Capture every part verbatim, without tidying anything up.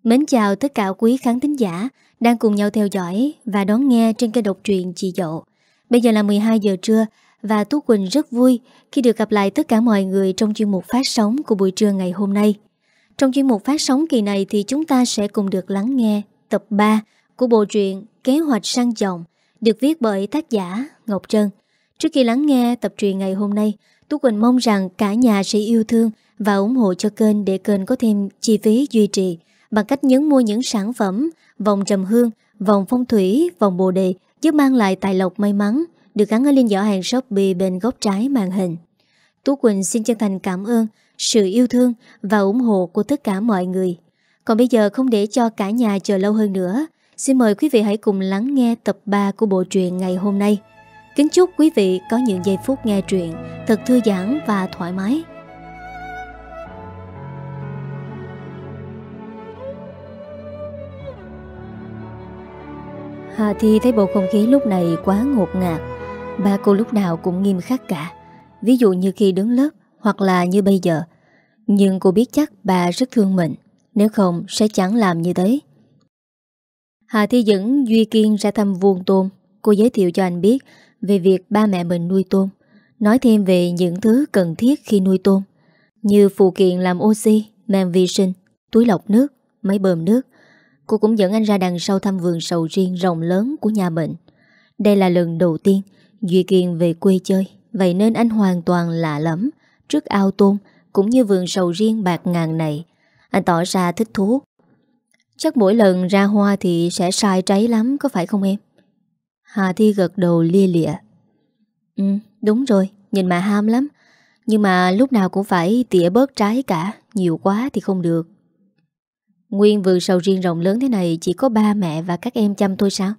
Mến chào tất cả quý khán thính giả đang cùng nhau theo dõi và đón nghe trên kênh độc truyện Chị Dậu. Bây giờ là mười hai giờ trưa và Tú Quỳnh rất vui khi được gặp lại tất cả mọi người trong chuyên mục phát sóng của buổi trưa ngày hôm nay. Trong chuyên mục phát sóng kỳ này thì chúng ta sẽ cùng được lắng nghe tập ba của bộ truyện Kế hoạch săn chồng được viết bởi tác giả Ngọc Trân. Trước khi lắng nghe tập truyện ngày hôm nay, Tú Quỳnh mong rằng cả nhà sẽ yêu thương và ủng hộ cho kênh để kênh có thêm chi phí duy trì bằng cách nhấn mua những sản phẩm vòng trầm hương, vòng phong thủy, vòng bồ đề giúp mang lại tài lộc may mắn được gắn ở link giỏ hàng Shopee bên góc trái màn hình. Tú Quỳnh xin chân thành cảm ơn sự yêu thương và ủng hộ của tất cả mọi người. Còn bây giờ không để cho cả nhà chờ lâu hơn nữa, xin mời quý vị hãy cùng lắng nghe tập ba của bộ truyện ngày hôm nay. Kính chúc quý vị có những giây phút nghe truyện thật thư giãn và thoải mái. Hà Thi thấy bầu không khí lúc này quá ngột ngạt. Ba cô lúc nào cũng nghiêm khắc cả, ví dụ như khi đứng lớp hoặc là như bây giờ. Nhưng cô biết chắc bà rất thương mình, nếu không sẽ chẳng làm như thế. Hà Thi dẫn Duy Kiên ra thăm vuông tôm. Cô giới thiệu cho anh biết về việc ba mẹ mình nuôi tôm, nói thêm về những thứ cần thiết khi nuôi tôm, như phụ kiện làm oxy, men vi sinh, túi lọc nước, máy bơm nước. Cô cũng dẫn anh ra đằng sau thăm vườn sầu riêng rộng lớn của nhà mình. Đây là lần đầu tiên Duy Kiên về quê chơi, vậy nên anh hoàn toàn lạ lắm trước ao tôm cũng như vườn sầu riêng bạc ngàn này. Anh tỏ ra thích thú. Chắc mỗi lần ra hoa thì sẽ sai trái lắm, có phải không em? Hà Thi gật đầu lia lịa. Ừ, đúng rồi, nhìn mà ham lắm. Nhưng mà lúc nào cũng phải tỉa bớt trái cả, nhiều quá thì không được. Nguyên vườn sầu riêng rộng lớn thế này chỉ có ba mẹ và các em chăm thôi sao?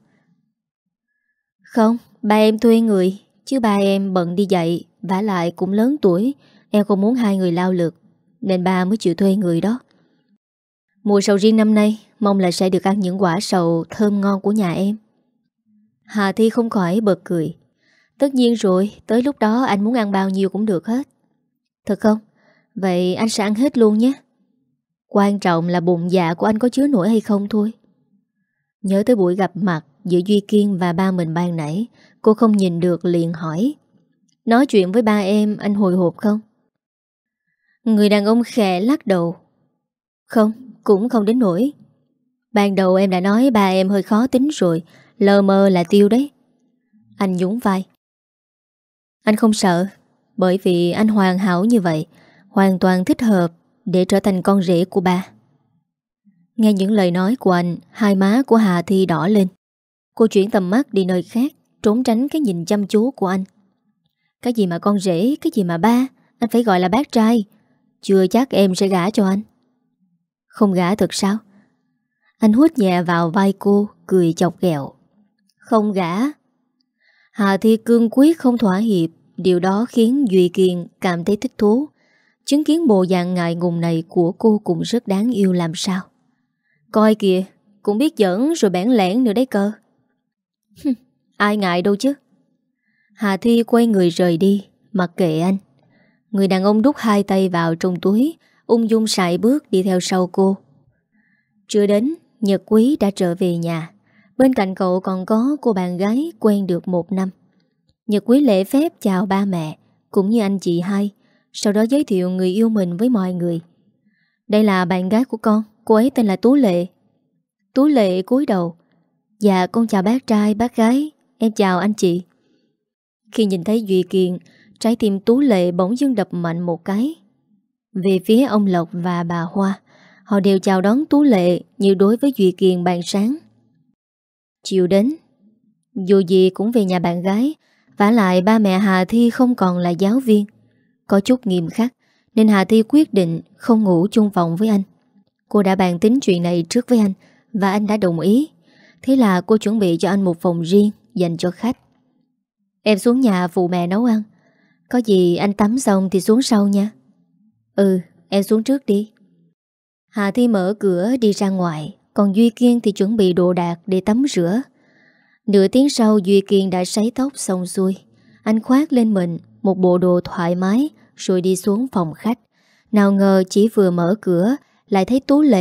Không, ba em thuê người, chứ ba em bận đi dạy, vả lại cũng lớn tuổi. Em không muốn hai người lao lực, nên ba mới chịu thuê người đó. Mùa sầu riêng năm nay mong là sẽ được ăn những quả sầu thơm ngon của nhà em. Hà Thi không khỏi bật cười. Tất nhiên rồi, tới lúc đó anh muốn ăn bao nhiêu cũng được hết. Thật không? Vậy anh sẽ ăn hết luôn nhé. Quan trọng là bụng dạ của anh có chứa nổi hay không thôi. Nhớ tới buổi gặp mặt giữa Duy Kiên và ba mình ban nãy, cô không nhìn được liền hỏi: nói chuyện với ba em anh hồi hộp không? Người đàn ông khẽ lắc đầu. Không, cũng không đến nỗi. Ban đầu em đã nói ba em hơi khó tính rồi, lờ mờ là tiêu đấy. Anh nhún vai. Anh không sợ, bởi vì anh hoàn hảo như vậy, hoàn toàn thích hợp để trở thành con rể của ba. Nghe những lời nói của anh, hai má của Hà Thi đỏ lên. Cô chuyển tầm mắt đi nơi khác, trốn tránh cái nhìn chăm chú của anh. Cái gì mà con rể, cái gì mà ba, anh phải gọi là bác trai. Chưa chắc em sẽ gả cho anh. Không gả thật sao? Anh hút nhẹ vào vai cô, cười chọc ghẹo. Không gả. Hà Thi cương quyết không thỏa hiệp. Điều đó khiến Duy Kiên cảm thấy thích thú. Chứng kiến bộ dạng ngại ngùng này của cô cũng rất đáng yêu làm sao. Coi kìa, cũng biết giỡn rồi bẽn lẽn nữa đấy cơ. Ai ngại đâu chứ. Hà Thi quay người rời đi, mặc kệ anh. Người đàn ông đút hai tay vào trong túi, ung dung sải bước đi theo sau cô. Chưa đến, Nhật Quý đã trở về nhà. Bên cạnh cậu còn có cô bạn gái quen được một năm. Nhật Quý lễ phép chào ba mẹ cũng như anh chị hai, sau đó giới thiệu người yêu mình với mọi người. Đây là bạn gái của con, cô ấy tên là Tú Lệ. Tú Lệ cúi đầu. Dạ con chào bác trai, bác gái, em chào anh chị. Khi nhìn thấy Duy Kiên, trái tim Tú Lệ bỗng dưng đập mạnh một cái. Về phía ông Lộc và bà Hoa, họ đều chào đón Tú Lệ như đối với Duy Kiên ban sáng. Chiều đến, dù gì cũng về nhà bạn gái, vả lại ba mẹ Hà Thi không còn là giáo viên. Có chút nghiêm khắc nên Hà Thi quyết định không ngủ chung phòng với anh. Cô đã bàn tính chuyện này trước với anh và anh đã đồng ý. Thế là cô chuẩn bị cho anh một phòng riêng dành cho khách. Em xuống nhà phụ mẹ nấu ăn. Có gì anh tắm xong thì xuống sau nha. Ừ, em xuống trước đi. Hà Thi mở cửa đi ra ngoài, còn Duy Kiên thì chuẩn bị đồ đạc để tắm rửa. Nửa tiếng sau Duy Kiên đã sấy tóc xong xuôi. Anh khoác lên mình một bộ đồ thoải mái rồi đi xuống phòng khách. Nào ngờ chỉ vừa mở cửa lại thấy Tú Lệ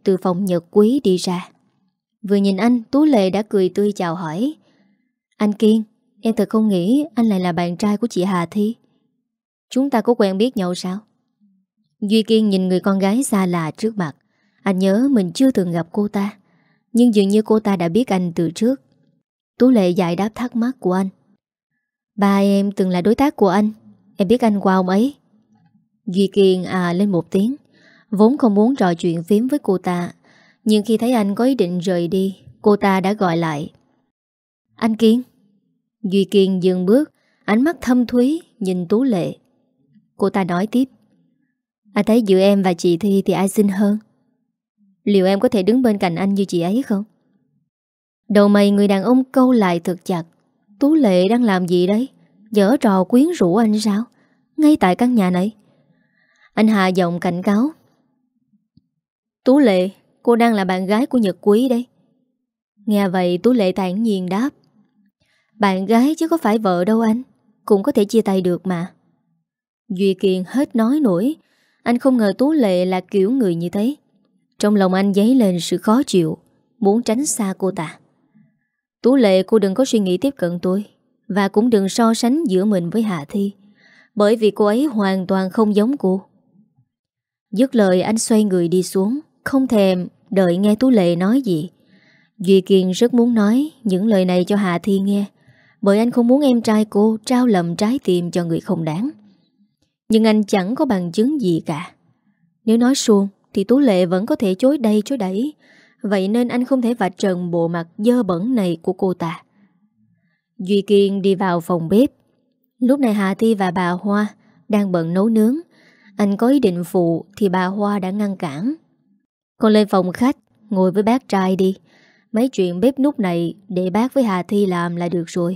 từ phòng nhật quý đi ra. Vừa nhìn anh, Tú Lệ đã cười tươi chào hỏi. Anh Kiên, em thật không nghĩ anh lại là bạn trai của chị Hà Thi. Chúng ta có quen biết nhau sao? Duy Kiên nhìn người con gái xa lạ trước mặt. Anh nhớ mình chưa từng gặp cô ta, nhưng dường như cô ta đã biết anh từ trước. Tú Lệ giải đáp thắc mắc của anh. Ba em từng là đối tác của anh. Em biết anh qua ông ấy. Duy Kiên à lên một tiếng. Vốn không muốn trò chuyện phím với cô ta, nhưng khi thấy anh có ý định rời đi, cô ta đã gọi lại. Anh Kiên. Duy Kiên dừng bước, ánh mắt thâm thúy nhìn Tú Lệ. Cô ta nói tiếp. Anh thấy giữa em và chị Thi thì ai xinh hơn? Liệu em có thể đứng bên cạnh anh như chị ấy không? Đầu mày người đàn ông câu lại thật chặt. Tú Lệ đang làm gì đấy? Giở trò quyến rũ anh sao? Ngay tại căn nhà này. Anh hạ giọng cảnh cáo. Tú Lệ, cô đang là bạn gái của Nhật Quý đấy. Nghe vậy Tú Lệ thản nhiên đáp. Bạn gái chứ có phải vợ đâu anh. Cũng có thể chia tay được mà. Duy Kiên hết nói nổi. Anh không ngờ Tú Lệ là kiểu người như thế. Trong lòng anh dấy lên sự khó chịu, muốn tránh xa cô ta. Tú Lệ, cô đừng có suy nghĩ tiếp cận tôi, và cũng đừng so sánh giữa mình với Hạ Thi, bởi vì cô ấy hoàn toàn không giống cô. Dứt lời anh xoay người đi xuống, không thèm đợi nghe Tú Lệ nói gì. Duy Kiên rất muốn nói những lời này cho Hạ Thi nghe, bởi anh không muốn em trai cô trao lầm trái tim cho người không đáng. Nhưng anh chẳng có bằng chứng gì cả. Nếu nói suông thì Tú Lệ vẫn có thể chối đây chối đẩy. Vậy nên anh không thể vạch trần bộ mặt dơ bẩn này của cô ta. Duy Kiên đi vào phòng bếp. Lúc này Hà Thi và bà Hoa đang bận nấu nướng. Anh có ý định phụ thì bà Hoa đã ngăn cản. Con lên phòng khách, ngồi với bác trai đi. Mấy chuyện bếp núc này để bác với Hà Thi làm là được rồi.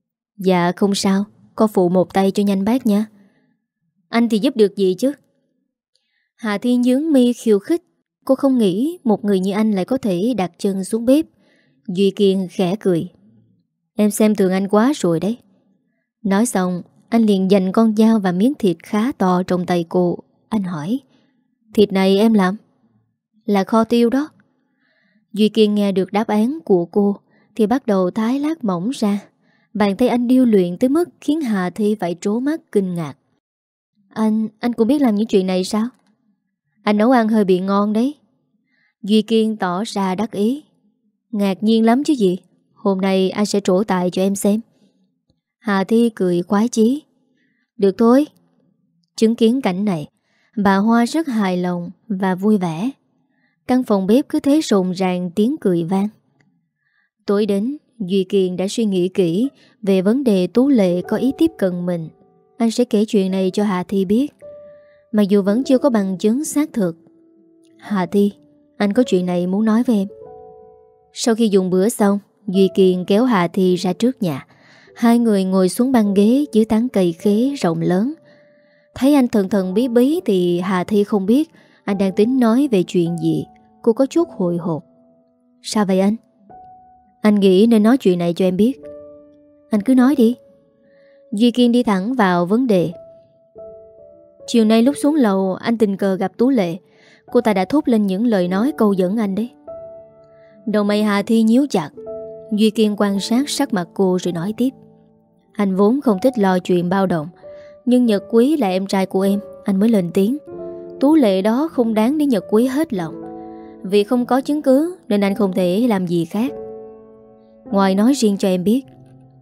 Dạ không sao, con phụ một tay cho nhanh bác nha. Anh thì giúp được gì chứ? Hà Thi nhướng mi khiêu khích. Cô không nghĩ một người như anh lại có thể đặt chân xuống bếp. Duy Kiên khẽ cười. Em xem thường anh quá rồi đấy. Nói xong, anh liền dành con dao và miếng thịt khá to trong tay cô. Anh hỏi. Thịt này em làm? Là kho tiêu đó. Duy Kiên nghe được đáp án của cô thì bắt đầu thái lát mỏng ra. Bàn tay anh điêu luyện tới mức khiến Hà Thi phải trố mắt kinh ngạc. Anh, anh cũng biết làm những chuyện này sao? Anh nấu ăn hơi bị ngon đấy. Duy Kiên tỏ ra đắc ý. Ngạc nhiên lắm chứ gì. Hôm nay anh sẽ trổ tài cho em xem. Hà Thi cười khoái chí. Được thôi. Chứng kiến cảnh này, bà Hoa rất hài lòng và vui vẻ. Căn phòng bếp cứ thế rộn ràng tiếng cười vang. Tối đến, Duy Kiên đã suy nghĩ kỹ về vấn đề Tú Lệ có ý tiếp cận mình. Anh sẽ kể chuyện này cho Hà Thi biết, mặc dù vẫn chưa có bằng chứng xác thực. Hà Thi, anh có chuyện này muốn nói với em. Sau khi dùng bữa xong, Duy Kiên kéo Hà Thi ra trước nhà. Hai người ngồi xuống băng ghế dưới tán cây khế rộng lớn. Thấy anh thần thần bí bí thì Hà Thi không biết anh đang tính nói về chuyện gì. Cô có chút hồi hộp. Sao vậy anh? Anh nghĩ nên nói chuyện này cho em biết. Anh cứ nói đi. Duy Kiên đi thẳng vào vấn đề. Chiều nay lúc xuống lầu, anh tình cờ gặp Tú Lệ. Cô ta đã thốt lên những lời nói câu dẫn anh đấy. Đầu mày Hà Thi nhíu chặt. Duy Kiên quan sát sắc mặt cô rồi nói tiếp. Anh vốn không thích lo chuyện bao đồng, nhưng Nhật Quý là em trai của em, anh mới lên tiếng. Tú Lệ đó không đáng để Nhật Quý hết lòng. Vì không có chứng cứ nên anh không thể làm gì khác. Ngoài nói riêng cho em biết,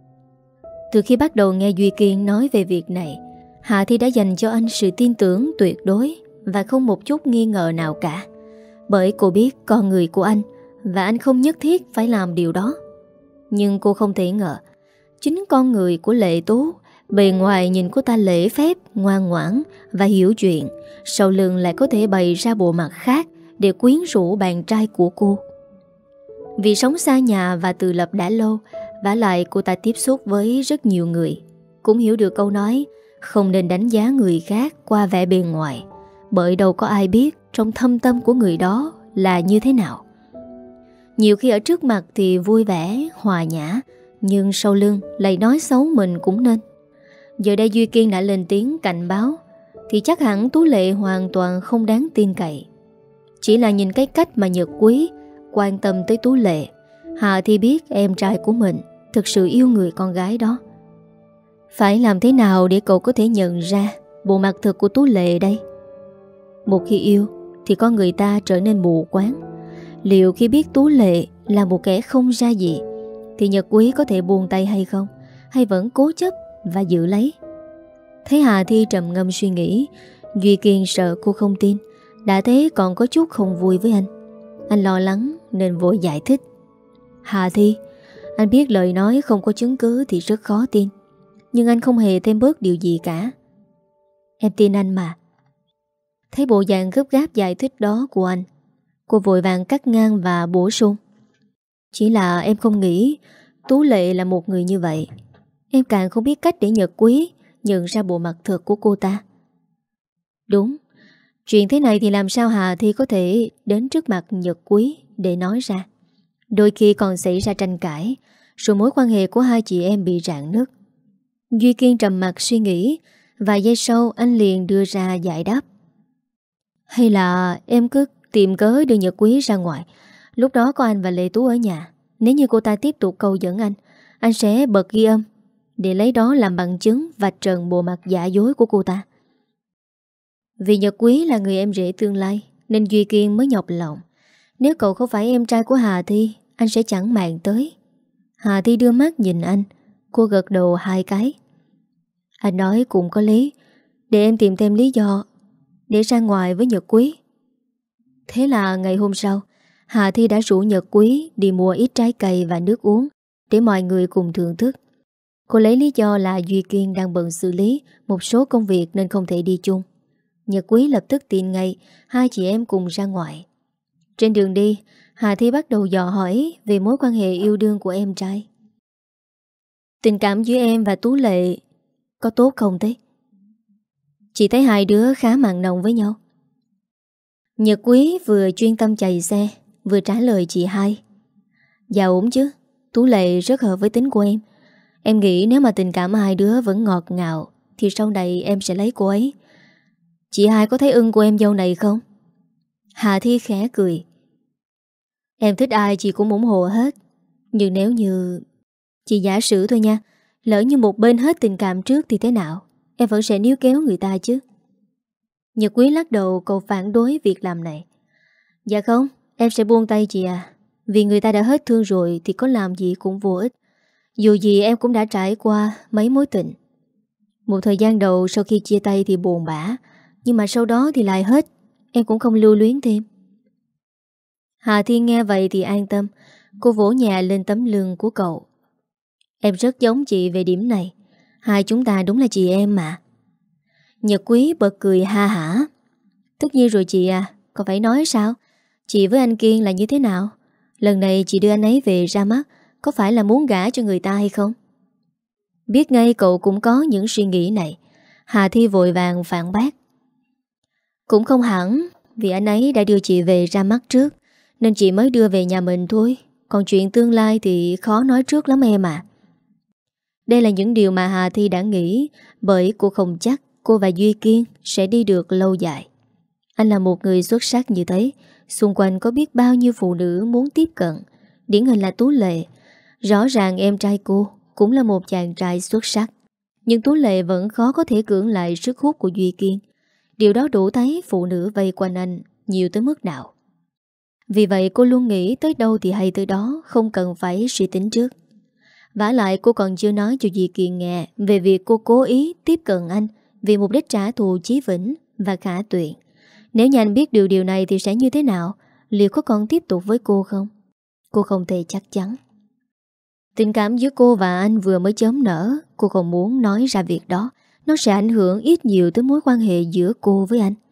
từ khi bắt đầu nghe Duy Kiên nói về việc này, Hà Thi đã dành cho anh sự tin tưởng tuyệt đối và không một chút nghi ngờ nào cả. Bởi cô biết con người của anh và anh không nhất thiết phải làm điều đó. Nhưng cô không thể ngờ chính con người của Lệ Tú, bề ngoài nhìn cô ta lễ phép, ngoan ngoãn và hiểu chuyện, sau lưng lại có thể bày ra bộ mặt khác để quyến rũ bạn trai của cô. Vì sống xa nhà và tự lập đã lâu, vả lại cô ta tiếp xúc với rất nhiều người, cũng hiểu được câu nói không nên đánh giá người khác qua vẻ bề ngoài, bởi đâu có ai biết trong thâm tâm của người đó là như thế nào. Nhiều khi ở trước mặt thì vui vẻ, hòa nhã, nhưng sau lưng lại nói xấu mình cũng nên. Giờ đây Duy Kiên đã lên tiếng cảnh báo, thì chắc hẳn Tú Lệ hoàn toàn không đáng tin cậy. Chỉ là nhìn cái cách mà Nhật Quý quan tâm tới Tú Lệ, Hà Thi biết em trai của mình thực sự yêu người con gái đó. Phải làm thế nào để cậu có thể nhận ra bộ mặt thực của Tú Lệ đây? Một khi yêu thì con người ta trở nên mù quáng. Liệu khi biết Tú Lệ là một kẻ không ra gì thì Nhật Quý có thể buông tay hay không? Hay vẫn cố chấp và giữ lấy? Thấy Hà Thi trầm ngâm suy nghĩ, Duy Kiên sợ cô không tin, đã thế còn có chút không vui với anh. Anh lo lắng nên vội giải thích. Hà Thi, anh biết lời nói không có chứng cứ thì rất khó tin, nhưng anh không hề thêm bớt điều gì cả. Em tin anh mà. Thấy bộ dạng gấp gáp giải thích đó của anh, cô vội vàng cắt ngang và bổ sung. Chỉ là em không nghĩ Tú Lệ là một người như vậy. Em càng không biết cách để Nhật Quý nhận ra bộ mặt thật của cô ta. Đúng, chuyện thế này thì làm sao Hà Thi có thể đến trước mặt Nhật Quý để nói ra. Đôi khi còn xảy ra tranh cãi, rồi mối quan hệ của hai chị em bị rạn nứt. Duy Kiên trầm mặt suy nghĩ, vài giây sau anh liền đưa ra giải đáp. Hay là em cứ tìm cớ đưa Nhật Quý ra ngoài. Lúc đó có anh và Lệ Tú ở nhà. Nếu như cô ta tiếp tục câu dẫn anh, anh sẽ bật ghi âm để lấy đó làm bằng chứng vạch trần bộ mặt giả dối của cô ta. Vì Nhật Quý là người em rể tương lai nên Duy Kiên mới nhọc lòng. Nếu cậu không phải em trai của Hà Thi, anh sẽ chẳng màng tới. Hà Thi đưa mắt nhìn anh, cô gật đầu hai cái. Anh nói cũng có lý, để em tìm thêm lý do để ra ngoài với Nhật Quý. Thế là ngày hôm sau, Hà Thi đã rủ Nhật Quý đi mua ít trái cây và nước uống để mọi người cùng thưởng thức. Cô lấy lý do là Duy Kiên đang bận xử lý một số công việc nên không thể đi chung. Nhật Quý lập tức tin ngay hai chị em cùng ra ngoài. Trên đường đi, Hà Thi bắt đầu dò hỏi về mối quan hệ yêu đương của em trai. Tình cảm giữa em và Tú Lệ có tốt không thế? Chị thấy hai đứa khá mặn nồng với nhau. Nhật Quý vừa chuyên tâm chạy xe, vừa trả lời chị hai. Dạ ổn chứ, Tú Lệ rất hợp với tính của em. Em nghĩ nếu mà tình cảm hai đứa vẫn ngọt ngào thì sau này em sẽ lấy cô ấy. Chị hai có thấy ưng của em dâu này không? Hà Thi khẽ cười. Em thích ai chị cũng ủng hộ hết. Nhưng nếu như... Chị giả sử thôi nha, lỡ như một bên hết tình cảm trước thì thế nào? Em vẫn sẽ níu kéo người ta chứ. Nhật Quý lắc đầu, cậu phản đối việc làm này. Dạ không, em sẽ buông tay chị à. Vì người ta đã hết thương rồi thì có làm gì cũng vô ích. Dù gì em cũng đã trải qua mấy mối tình. Một thời gian đầu sau khi chia tay thì buồn bã, nhưng mà sau đó thì lại hết. Em cũng không lưu luyến thêm. Hà Thiên nghe vậy thì an tâm. Cô vỗ nhẹ lên tấm lưng của cậu. Em rất giống chị về điểm này. Hai chúng ta đúng là chị em mà. Nhật Quý bật cười ha hả. Tất nhiên rồi chị à, còn phải nói sao? Chị với anh Kiên là như thế nào? Lần này chị đưa anh ấy về ra mắt, có phải là muốn gả cho người ta hay không? Biết ngay cậu cũng có những suy nghĩ này, Hà Thi vội vàng phản bác. Cũng không hẳn, vì anh ấy đã đưa chị về ra mắt trước, nên chị mới đưa về nhà mình thôi. Còn chuyện tương lai thì khó nói trước lắm em à. Đây là những điều mà Hà Thi đã nghĩ, bởi cô không chắc cô và Duy Kiên sẽ đi được lâu dài. Anh là một người xuất sắc như thế, xung quanh có biết bao nhiêu phụ nữ muốn tiếp cận. Điển hình là Tú Lệ. Rõ ràng em trai cô cũng là một chàng trai xuất sắc, nhưng Tú Lệ vẫn khó có thể cưỡng lại sức hút của Duy Kiên. Điều đó đủ thấy phụ nữ vây quanh anh nhiều tới mức nào. Vì vậy cô luôn nghĩ tới đâu thì hay tới đó, không cần phải suy tính trước. Vả lại cô còn chưa nói cho Duy Kiên nghe về việc cô cố ý tiếp cận anh vì mục đích trả thù Chí Vĩnh và Khả Tuyện. Nếu như anh biết điều điều này thì sẽ như thế nào? Liệu có còn tiếp tục với cô không? Cô không thể chắc chắn. Tình cảm giữa cô và anh vừa mới chớm nở. Cô không muốn nói ra việc đó. Nó sẽ ảnh hưởng ít nhiều tới mối quan hệ giữa cô với anh.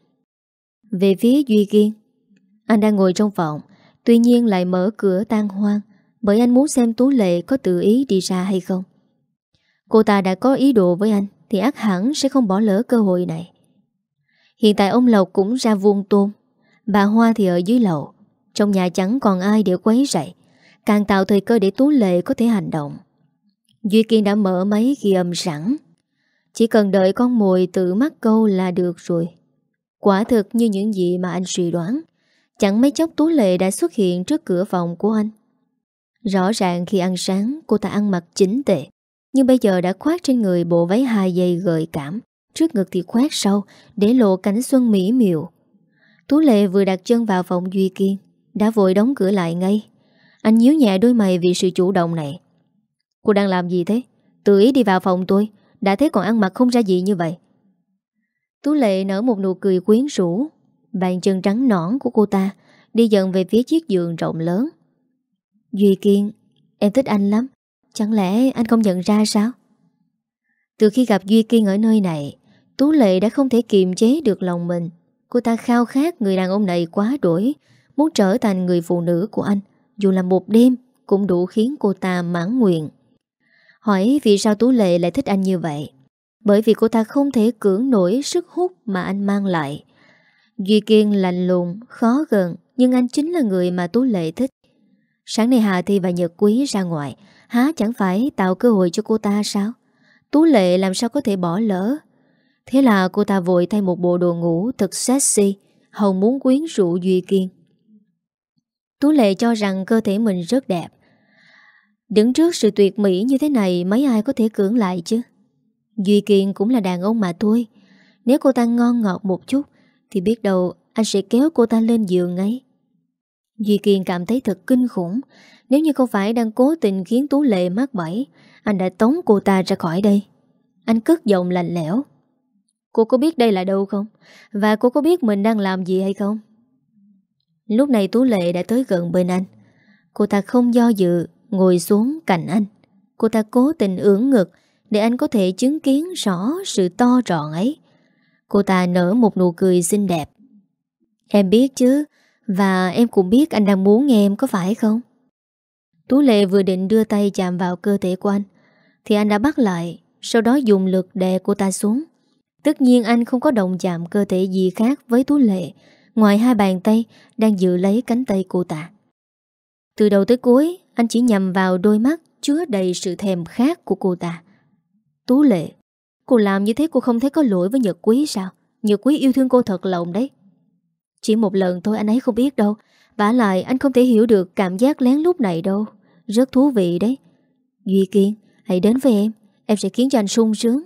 Về phía Duy Kiên, anh đang ngồi trong phòng, tuy nhiên lại mở cửa tan hoang, bởi anh muốn xem Tú Lệ có tự ý đi ra hay không. Cô ta đã có ý đồ với anh thì ắt hẳn sẽ không bỏ lỡ cơ hội này. Hiện tại ông Lộc cũng ra vuông tôm, bà Hoa thì ở dưới lầu. Trong nhà chẳng còn ai để quấy rầy, càng tạo thời cơ để Tú Lệ có thể hành động. Duy Kiên đã mở máy ghi âm sẵn, chỉ cần đợi con mồi tự mắc câu là được rồi. Quả thực như những gì mà anh suy đoán, Chẳng mấy chốc Tú Lệ đã xuất hiện trước cửa phòng của anh. Rõ ràng khi ăn sáng cô ta ăn mặc chỉnh tề, nhưng bây giờ đã khoác trên người bộ váy hai dây gợi cảm, trước ngực thì khoác sâu để lộ cánh xuân mỹ miều. Tú Lệ vừa đặt chân vào phòng Duy Kiên đã vội đóng cửa lại ngay. Anh nhíu nhẹ đôi mày vì sự chủ động này. Cô đang làm gì thế? Tự ý đi vào phòng tôi, đã thế còn ăn mặc không ra gì như vậy. Tú Lệ nở một nụ cười quyến rũ. Bàn chân trắng nõn của cô ta đi dần về phía chiếc giường rộng lớn. Duy Kiên, em thích anh lắm. Chẳng lẽ anh không nhận ra sao? Từ khi gặp Duy Kiên ở nơi này, Tú Lệ đã không thể kiềm chế được lòng mình. Cô ta khao khát người đàn ông này quá đỗi, muốn trở thành người phụ nữ của anh. Dù là một đêm cũng đủ khiến cô ta mãn nguyện. Hỏi vì sao Tú Lệ lại thích anh như vậy? Bởi vì cô ta không thể cưỡng nổi sức hút mà anh mang lại. Duy Kiên lạnh lùng, khó gần, nhưng anh chính là người mà Tú Lệ thích. Sáng nay Hà Thi và Nhật Quý ra ngoài, há chẳng phải tạo cơ hội cho cô ta sao? Tú Lệ làm sao có thể bỏ lỡ? Thế là cô ta vội thay một bộ đồ ngủ thật sexy, hồng muốn quyến rũ Duy Kiên. Tú Lệ cho rằng cơ thể mình rất đẹp. Đứng trước sự tuyệt mỹ như thế này, mấy ai có thể cưỡng lại chứ? Duy Kiên cũng là đàn ông mà thôi. Nếu cô ta ngon ngọt một chút thì biết đâu anh sẽ kéo cô ta lên giường ngay. Duy Kiên cảm thấy thật kinh khủng. Nếu như không phải đang cố tình khiến Tú Lệ mắc bẫy, anh đã tống cô ta ra khỏi đây. Anh cất giọng lạnh lẽo. Cô có biết đây là đâu không? Và cô có biết mình đang làm gì hay không? Lúc này Tú Lệ đã tới gần bên anh. Cô ta không do dự ngồi xuống cạnh anh. Cô ta cố tình ưỡn ngực để anh có thể chứng kiến rõ sự to trọn ấy. Cô ta nở một nụ cười xinh đẹp. Em biết chứ, và em cũng biết anh đang muốn nghe em có phải không? Tú Lệ vừa định đưa tay chạm vào cơ thể của anh thì anh đã bắt lại, sau đó dùng lực đè cô ta xuống. Tất nhiên anh không có động chạm cơ thể gì khác với Tú Lệ, ngoài hai bàn tay đang giữ lấy cánh tay cô ta. Từ đầu tới cuối, anh chỉ nhằm vào đôi mắt chứa đầy sự thèm khát của cô ta. Tú Lệ, cô làm như thế cô không thấy có lỗi với Nhật Quý sao? Nhật Quý yêu thương cô thật lòng đấy. Chỉ một lần thôi anh ấy không biết đâu. Vả lại anh không thể hiểu được cảm giác lén lúc này đâu. Rất thú vị đấy. Duy Kiên, hãy đến với em. Em sẽ khiến cho anh sung sướng.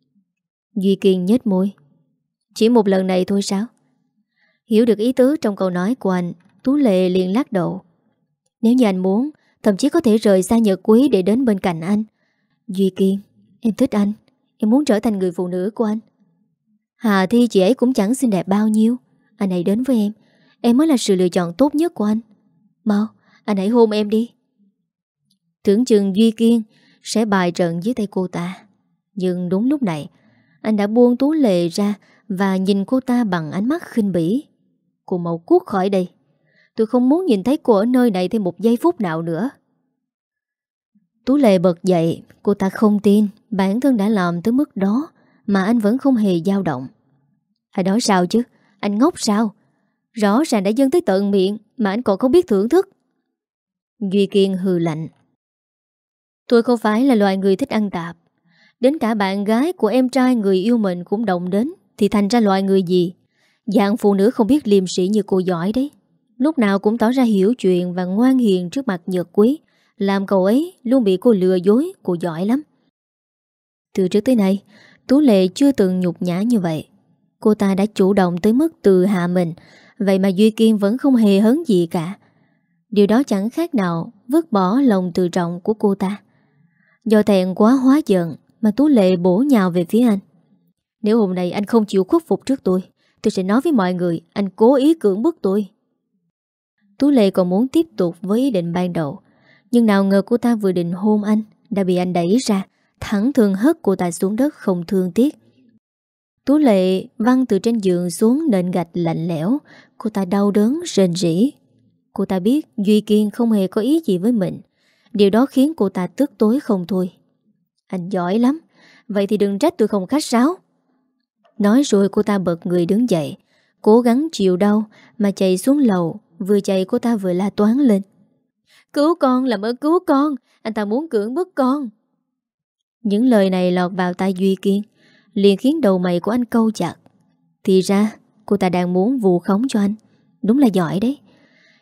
Duy Kiên nhếch môi. Chỉ một lần này thôi sao? Hiểu được ý tứ trong câu nói của anh, Tú Lệ liền lắc đầu. Nếu như anh muốn, thậm chí có thể rời xa Nhật Quý để đến bên cạnh anh. Duy Kiên, em thích anh. Em muốn trở thành người phụ nữ của anh. Hà Thi chị ấy cũng chẳng xinh đẹp bao nhiêu. Anh hãy đến với em. Em mới là sự lựa chọn tốt nhất của anh. Mau, anh hãy hôn em đi. Tưởng chừng Duy Kiên sẽ bài trận dưới tay cô ta. Nhưng đúng lúc này, anh đã buông Tú Lệ ra và nhìn cô ta bằng ánh mắt khinh bỉ. Cô mau cút khỏi đây. Tôi không muốn nhìn thấy cô ở nơi này thêm một giây phút nào nữa. Tú Lệ bật dậy. Cô ta không tin bản thân đã làm tới mức đó mà anh vẫn không hề dao động. Hay đó sao chứ? Anh ngốc sao? Rõ ràng đã dâng tới tận miệng mà anh còn không biết thưởng thức. Duy Kiên hừ lạnh. Tôi không phải là loài người thích ăn tạp. Đến cả bạn gái của em trai người yêu mình cũng động đến thì thành ra loài người gì? Dạng phụ nữ không biết liêm sĩ như cô giỏi đấy. Lúc nào cũng tỏ ra hiểu chuyện và ngoan hiền trước mặt Nhật Quý. Làm cậu ấy luôn bị cô lừa dối. Cô giỏi lắm. Từ trước tới nay, Tú Lệ chưa từng nhục nhã như vậy. Cô ta đã chủ động tới mức tự hạ mình. Vậy mà Duy Kiên vẫn không hề hấn gì cả. Điều đó chẳng khác nào vứt bỏ lòng tự trọng của cô ta. Do thẹn quá hóa giận mà Tú Lệ bổ nhào về phía anh. Nếu hôm nay anh không chịu khuất phục trước tôi, tôi sẽ nói với mọi người anh cố ý cưỡng bức tôi. Tú Lệ còn muốn tiếp tục với ý định ban đầu, nhưng nào ngờ cô ta vừa định hôn anh đã bị anh đẩy ra, thẳng thường hất cô ta xuống đất không thương tiếc. Tú Lệ văng từ trên giường xuống nền gạch lạnh lẽo. Cô ta đau đớn rền rỉ. Cô ta biết Duy Kiên không hề có ý gì với mình. Điều đó khiến cô ta tức tối không thôi. Anh giỏi lắm. Vậy thì đừng trách tôi không khách sáo. Nói rồi cô ta bật người đứng dậy, cố gắng chịu đau mà chạy xuống lầu. Vừa chạy cô ta vừa la toáng lên. Cứu con, làm ơn cứu con. Anh ta muốn cưỡng bức con. Những lời này lọt vào tai Duy Kiên liền khiến đầu mày của anh câu chặt. Thì ra cô ta đang muốn vu khống cho anh. Đúng là giỏi đấy.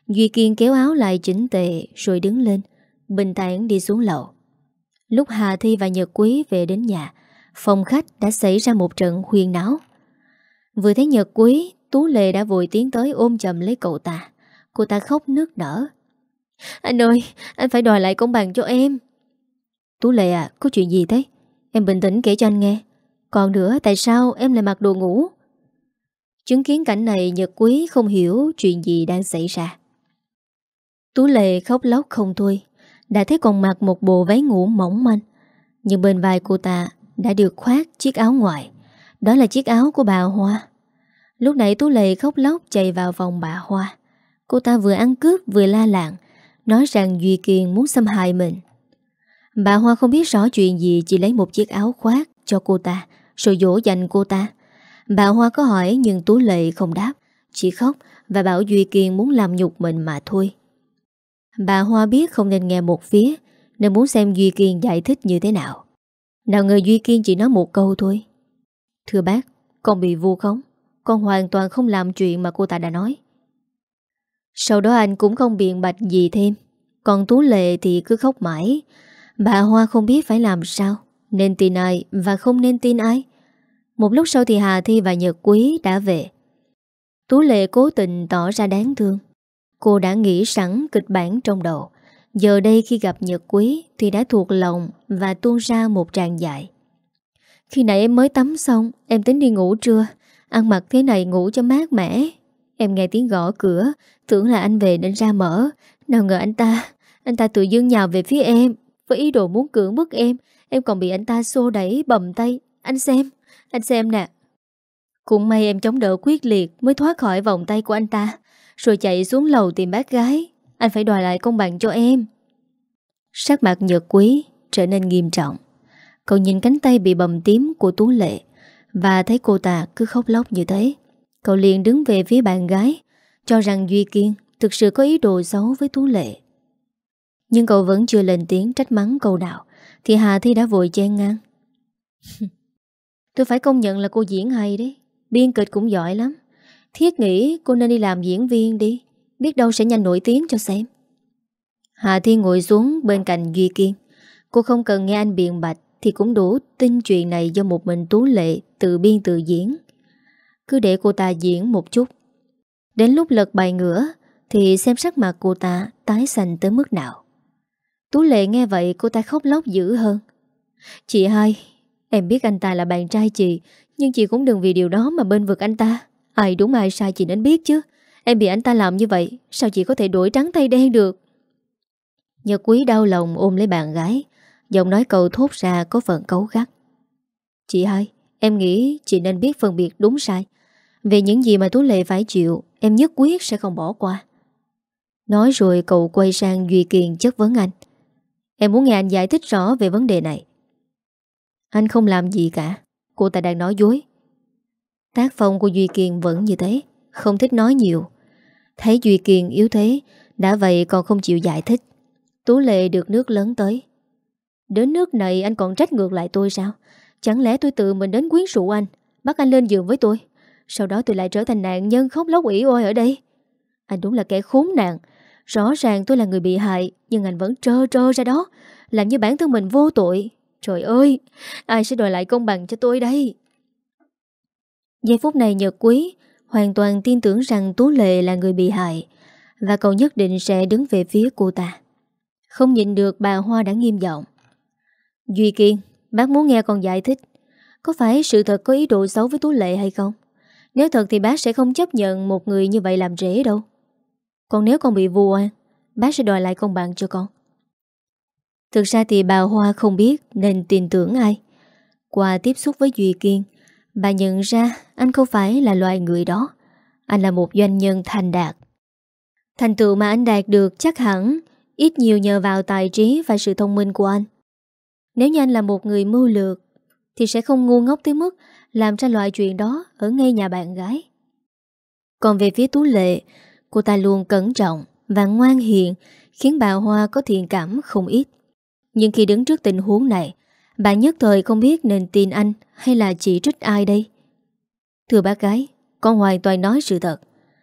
Duy Kiên kéo áo lại chỉnh tề rồi đứng lên, bình thản đi xuống lầu. Lúc Hà Thi và Nhật Quý về đến nhà, phòng khách đã xảy ra một trận huyên náo. Vừa thấy Nhật Quý, Tú Lệ đã vội tiến tới ôm chầm lấy cậu ta. Cô ta khóc nức nở. Anh ơi, anh phải đòi lại công bằng cho em. Tú Lệ à, có chuyện gì thế? Em bình tĩnh kể cho anh nghe. Còn nữa, tại sao em lại mặc đồ ngủ? Chứng kiến cảnh này, Nhật Quý không hiểu chuyện gì đang xảy ra. Tú Lệ khóc lóc không thôi. Đã thấy còn mặc một bộ váy ngủ mỏng manh, nhưng bên vai cô ta đã được khoác chiếc áo ngoài. Đó là chiếc áo của bà Hoa. Lúc nãy Tú Lệ khóc lóc chạy vào phòng bà Hoa. Cô ta vừa ăn cướp vừa la làng, nói rằng Duy Kiên muốn xâm hại mình. Bà Hoa không biết rõ chuyện gì, chỉ lấy một chiếc áo khoác cho cô ta rồi dỗ dành cô ta. Bà Hoa có hỏi nhưng Tú Lệ không đáp, chỉ khóc và bảo Duy Kiên muốn làm nhục mình mà thôi. Bà Hoa biết không nên nghe một phía, nên muốn xem Duy Kiên giải thích như thế nào. Nào ngờ Duy Kiên chỉ nói một câu thôi. Thưa bác, con bị vu khống. Con hoàn toàn không làm chuyện mà cô ta đã nói. Sau đó anh cũng không biện bạch gì thêm. Còn Tú Lệ thì cứ khóc mãi. Bà Hoa không biết phải làm sao, nên tin ai và không nên tin ai. Một lúc sau thì Hà Thi và Nhật Quý đã về. Tú Lệ cố tình tỏ ra đáng thương. Cô đã nghĩ sẵn kịch bản trong đầu. Giờ đây khi gặp Nhật Quý thì đã thuộc lòng và tuôn ra một tràng dại. Khi nãy em mới tắm xong, em tính đi ngủ trưa. Ăn mặc thế này ngủ cho mát mẻ. Em nghe tiếng gõ cửa, tưởng là anh về nên ra mở. Nào ngờ anh ta Anh ta tự dưng nhào về phía em với ý đồ muốn cưỡng bức em. Em còn bị anh ta xô đẩy bầm tay. Anh xem, anh xem nè. Cũng may em chống đỡ quyết liệt mới thoát khỏi vòng tay của anh ta, rồi chạy xuống lầu tìm bác gái. Anh phải đòi lại công bằng cho em. Sắc mặt Nhật Quý trở nên nghiêm trọng. Cậu nhìn cánh tay bị bầm tím của Tú Lệ và thấy cô ta cứ khóc lóc như thế. Cậu liền đứng về phía bạn gái, cho rằng Duy Kiên thực sự có ý đồ xấu với Tú Lệ. Nhưng cậu vẫn chưa lên tiếng trách mắng câu nào thì Hà Thi đã vội chen ngang. Tôi phải công nhận là cô diễn hay đấy. Biên kịch cũng giỏi lắm. Thiết nghĩ cô nên đi làm diễn viên đi, biết đâu sẽ nhanh nổi tiếng cho xem. Hà Thi ngồi xuống bên cạnh Duy Kiên. Cô không cần nghe anh biện bạch thì cũng đủ tin chuyện này do một mình Tú Lệ tự biên tự diễn. Cứ để cô ta diễn một chút. Đến lúc lật bài ngửa thì xem sắc mặt cô ta tái xanh tới mức nào. Tú Lệ nghe vậy cô ta khóc lóc dữ hơn. Chị hai, em biết anh ta là bạn trai chị, nhưng chị cũng đừng vì điều đó mà bên vực anh ta. Ai đúng ai sai chị nên biết chứ. Em bị anh ta làm như vậy, sao chị có thể đổi trắng thay đen được? Nhật Quý đau lòng ôm lấy bạn gái. Giọng nói cậu thốt ra có phần cấu gắt. Chị hai, em nghĩ chị nên biết phân biệt đúng sai. Về những gì mà Tú Lệ phải chịu, em nhất quyết sẽ không bỏ qua. Nói rồi cậu quay sang Duy Kiên chất vấn anh. Em muốn nghe anh giải thích rõ về vấn đề này. Anh không làm gì cả. Cô ta đang nói dối. Tác phong của Duy Kiên vẫn như thế, không thích nói nhiều. Thấy Duy Kiên yếu thế, đã vậy còn không chịu giải thích. Tú Lệ được nước lớn tới. Đến nước này anh còn trách ngược lại tôi sao? Chẳng lẽ tôi tự mình đến quyến rũ anh, bắt anh lên giường với tôi, sau đó tôi lại trở thành nạn nhân khóc lóc ủy ôi ở đây? Anh đúng là kẻ khốn nạn. Rõ ràng tôi là người bị hại, nhưng anh vẫn trơ trơ ra đó, làm như bản thân mình vô tội. Trời ơi, ai sẽ đòi lại công bằng cho tôi đây? Giây phút này Nhật Quý hoàn toàn tin tưởng rằng Tú Lệ là người bị hại, và cậu nhất định sẽ đứng về phía cô ta. Không nhịn được, bà Hoa đã nghiêm giọng. Duy Kiên, bác muốn nghe con giải thích. Có phải sự thật có ý đồ xấu với Tú Lệ hay không? Nếu thật thì bác sẽ không chấp nhận một người như vậy làm rể đâu. Còn nếu con bị vu oan, bác sẽ đòi lại công bằng cho con. Thực ra thì bà Hoa không biết nên tin tưởng ai. Qua tiếp xúc với Duy Kiên, bà nhận ra anh không phải là loài người đó. Anh là một doanh nhân thành đạt. Thành tựu mà anh đạt được chắc hẳn ít nhiều nhờ vào tài trí và sự thông minh của anh. Nếu như anh là một người mưu lược thì sẽ không ngu ngốc tới mức làm ra loại chuyện đó ở ngay nhà bạn gái. Còn về phía Tú Lệ, cô ta luôn cẩn trọng và ngoan hiền, khiến bà Hoa có thiện cảm không ít. Nhưng khi đứng trước tình huống này, bà nhất thời không biết nên tin anh hay là chỉ trích ai đây. Thưa bác gái, con hoàn toàn nói sự thật.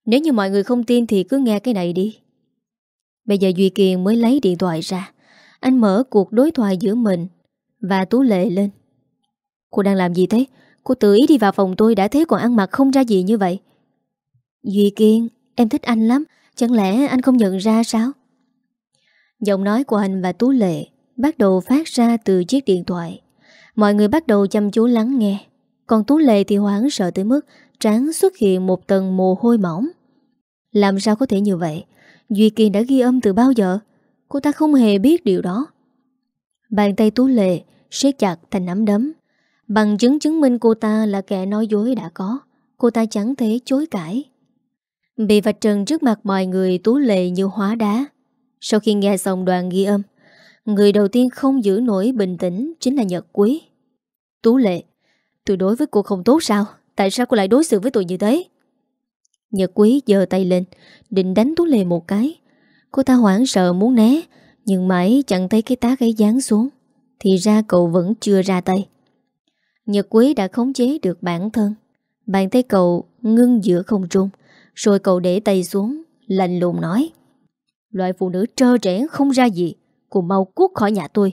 Nếu như mọi người không tin thì cứ nghe cái này đi. Bây giờ Duy Kiên mới lấy điện thoại ra. Anh mở cuộc đối thoại giữa mình và Tú Lệ lên. Cô đang làm gì thế? Cô tự ý đi vào phòng tôi đã thế còn ăn mặc không ra gì như vậy. Duy Kiên, em thích anh lắm. Chẳng lẽ anh không nhận ra sao? Giọng nói của anh và Tú Lệ bắt đầu phát ra từ chiếc điện thoại. Mọi người bắt đầu chăm chú lắng nghe. Còn Tú Lệ thì hoảng sợ tới mức trán xuất hiện một tầng mồ hôi mỏng. Làm sao có thể như vậy? Duy Kiên đã ghi âm từ bao giờ? Cô ta không hề biết điều đó. Bàn tay Tú Lệ siết chặt thành nắm đấm. Bằng chứng chứng minh cô ta là kẻ nói dối đã có. Cô ta chẳng thể chối cãi. Bị vạch trần trước mặt mọi người, Tú Lệ như hóa đá. Sau khi nghe xong đoạn ghi âm, người đầu tiên không giữ nổi bình tĩnh chính là Nhật Quý. Tú Lệ, tôi đối với cô không tốt sao? Tại sao cô lại đối xử với tôi như thế? Nhật Quý giơ tay lên định đánh Tú Lệ một cái. Cô ta hoảng sợ muốn né, nhưng mãi chẳng thấy cái tát ấy giáng xuống. Thì ra cậu vẫn chưa ra tay. Nhật Quý đã khống chế được bản thân. Bàn tay cậu ngưng giữa không trung. Rồi cậu để tay xuống, lạnh lùng nói: loại phụ nữ trơ trẽn không ra gì, cô mau cút khỏi nhà tôi.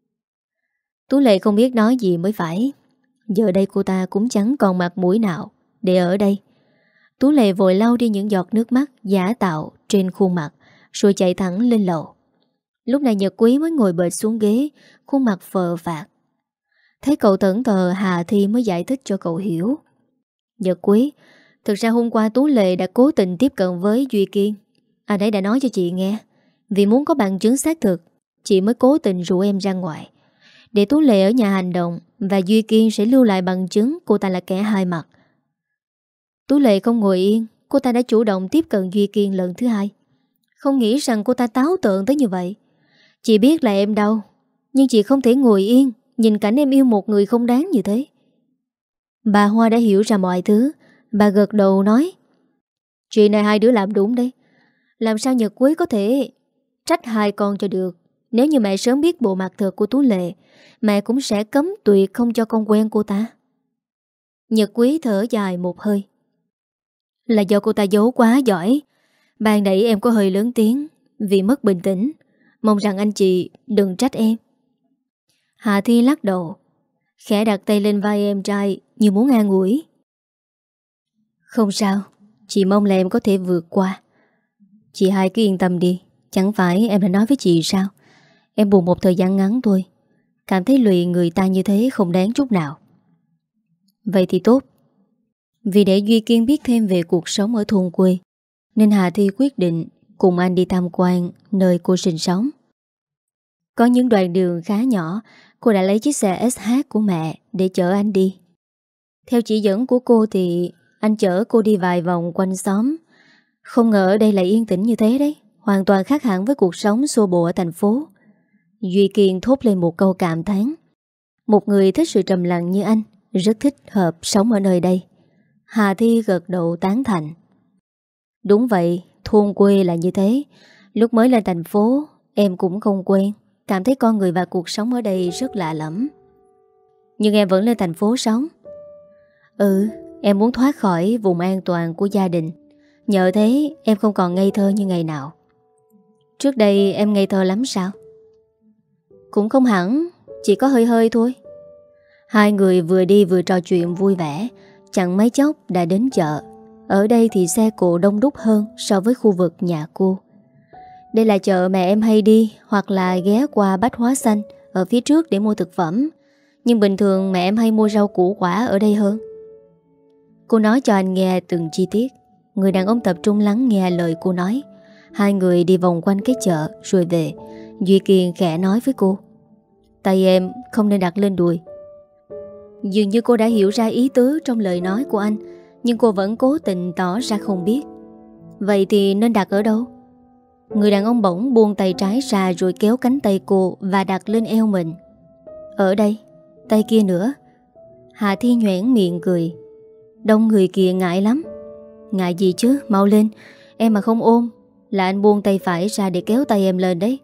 Tú Lệ không biết nói gì mới phải. Giờ đây cô ta cũng chẳng còn mặt mũi nào để ở đây. Tú Lệ vội lau đi những giọt nước mắt giả tạo trên khuôn mặt, rồi chạy thẳng lên lầu. Lúc này Nhật Quý mới ngồi bệt xuống ghế, khuôn mặt phờ phạc. Thấy cậu thẫn thờ, Hà Thi mới giải thích cho cậu hiểu. Nhật Quý, thực ra hôm qua Tú Lệ đã cố tình tiếp cận với Duy Kiên. Anh ấy đã nói cho chị nghe. Vì muốn có bằng chứng xác thực, chị mới cố tình rủ em ra ngoài, để Tú Lệ ở nhà hành động, và Duy Kiên sẽ lưu lại bằng chứng cô ta là kẻ hai mặt. Tú Lệ không ngồi yên. Cô ta đã chủ động tiếp cận Duy Kiên lần thứ hai. Không nghĩ rằng cô ta táo tợn tới như vậy. Chị biết là em đau, nhưng chị không thể ngồi yên nhìn cảnh em yêu một người không đáng như thế. Bà Hoa đã hiểu ra mọi thứ. Bà gật đầu nói: chuyện này hai đứa làm đúng đấy. Làm sao Nhật Quý có thể trách hai con cho được. Nếu như mẹ sớm biết bộ mặt thật của Tú Lệ, mẹ cũng sẽ cấm tuyệt không cho con quen cô ta. Nhật Quý thở dài một hơi. Là do cô ta giấu quá giỏi. Ban nãy em có hơi lớn tiếng vì mất bình tĩnh. Mong rằng anh chị đừng trách em. Hà Thi lắc đầu, khẽ đặt tay lên vai em trai như muốn an ủi. Không sao, chị mong là em có thể vượt qua. Chị hai cứ yên tâm đi. Chẳng phải em đã nói với chị sao? Em buồn một thời gian ngắn thôi. Cảm thấy lụy người ta như thế không đáng chút nào. Vậy thì tốt. Vì để Duy Kiên biết thêm về cuộc sống ở thôn quê, nên Hà Thi quyết định cùng anh đi tham quan nơi cô sinh sống. Có những đoạn đường khá nhỏ, cô đã lấy chiếc xe ét hát của mẹ để chở anh đi. Theo chỉ dẫn của cô thì anh chở cô đi vài vòng quanh xóm. Không ngờ ở đây lại yên tĩnh như thế đấy. Hoàn toàn khác hẳn với cuộc sống xô bồ ở thành phố. Duy Kiên thốt lên một câu cảm thán. Một người thích sự trầm lặng như anh rất thích hợp sống ở nơi đây. Hà Thi gật đầu tán thành. Đúng vậy, thôn quê là như thế. Lúc mới lên thành phố, em cũng không quen, cảm thấy con người và cuộc sống ở đây rất lạ lẫm. Nhưng em vẫn lên thành phố sống. Ừ, em muốn thoát khỏi vùng an toàn của gia đình. Nhờ thế em không còn ngây thơ như ngày nào. Trước đây em ngây thơ lắm sao? Cũng không hẳn, chỉ có hơi hơi thôi. Hai người vừa đi vừa trò chuyện vui vẻ. Chẳng mấy chốc đã đến chợ. Ở đây thì xe cộ đông đúc hơn so với khu vực nhà cô. Đây là chợ mẹ em hay đi, hoặc là ghé qua Bách Hóa Xanh ở phía trước để mua thực phẩm. Nhưng bình thường mẹ em hay mua rau củ quả ở đây hơn. Cô nói cho anh nghe từng chi tiết. Người đàn ông tập trung lắng nghe lời cô nói. Hai người đi vòng quanh cái chợ rồi về. Duy Kiên khẽ nói với cô: tay em không nên đặt lên đùi. Dường như cô đã hiểu ra ý tứ trong lời nói của anh, nhưng cô vẫn cố tình tỏ ra không biết. Vậy thì nên đặt ở đâu? Người đàn ông bỗng buông tay trái ra rồi kéo cánh tay cô và đặt lên eo mình. Ở đây, tay kia nữa. Hà Thi nhoẻn miệng cười. Đông người kia ngại lắm. Ngại gì chứ, mau lên. Em mà không ôm là anh buông tay phải ra để kéo tay em lên đấy.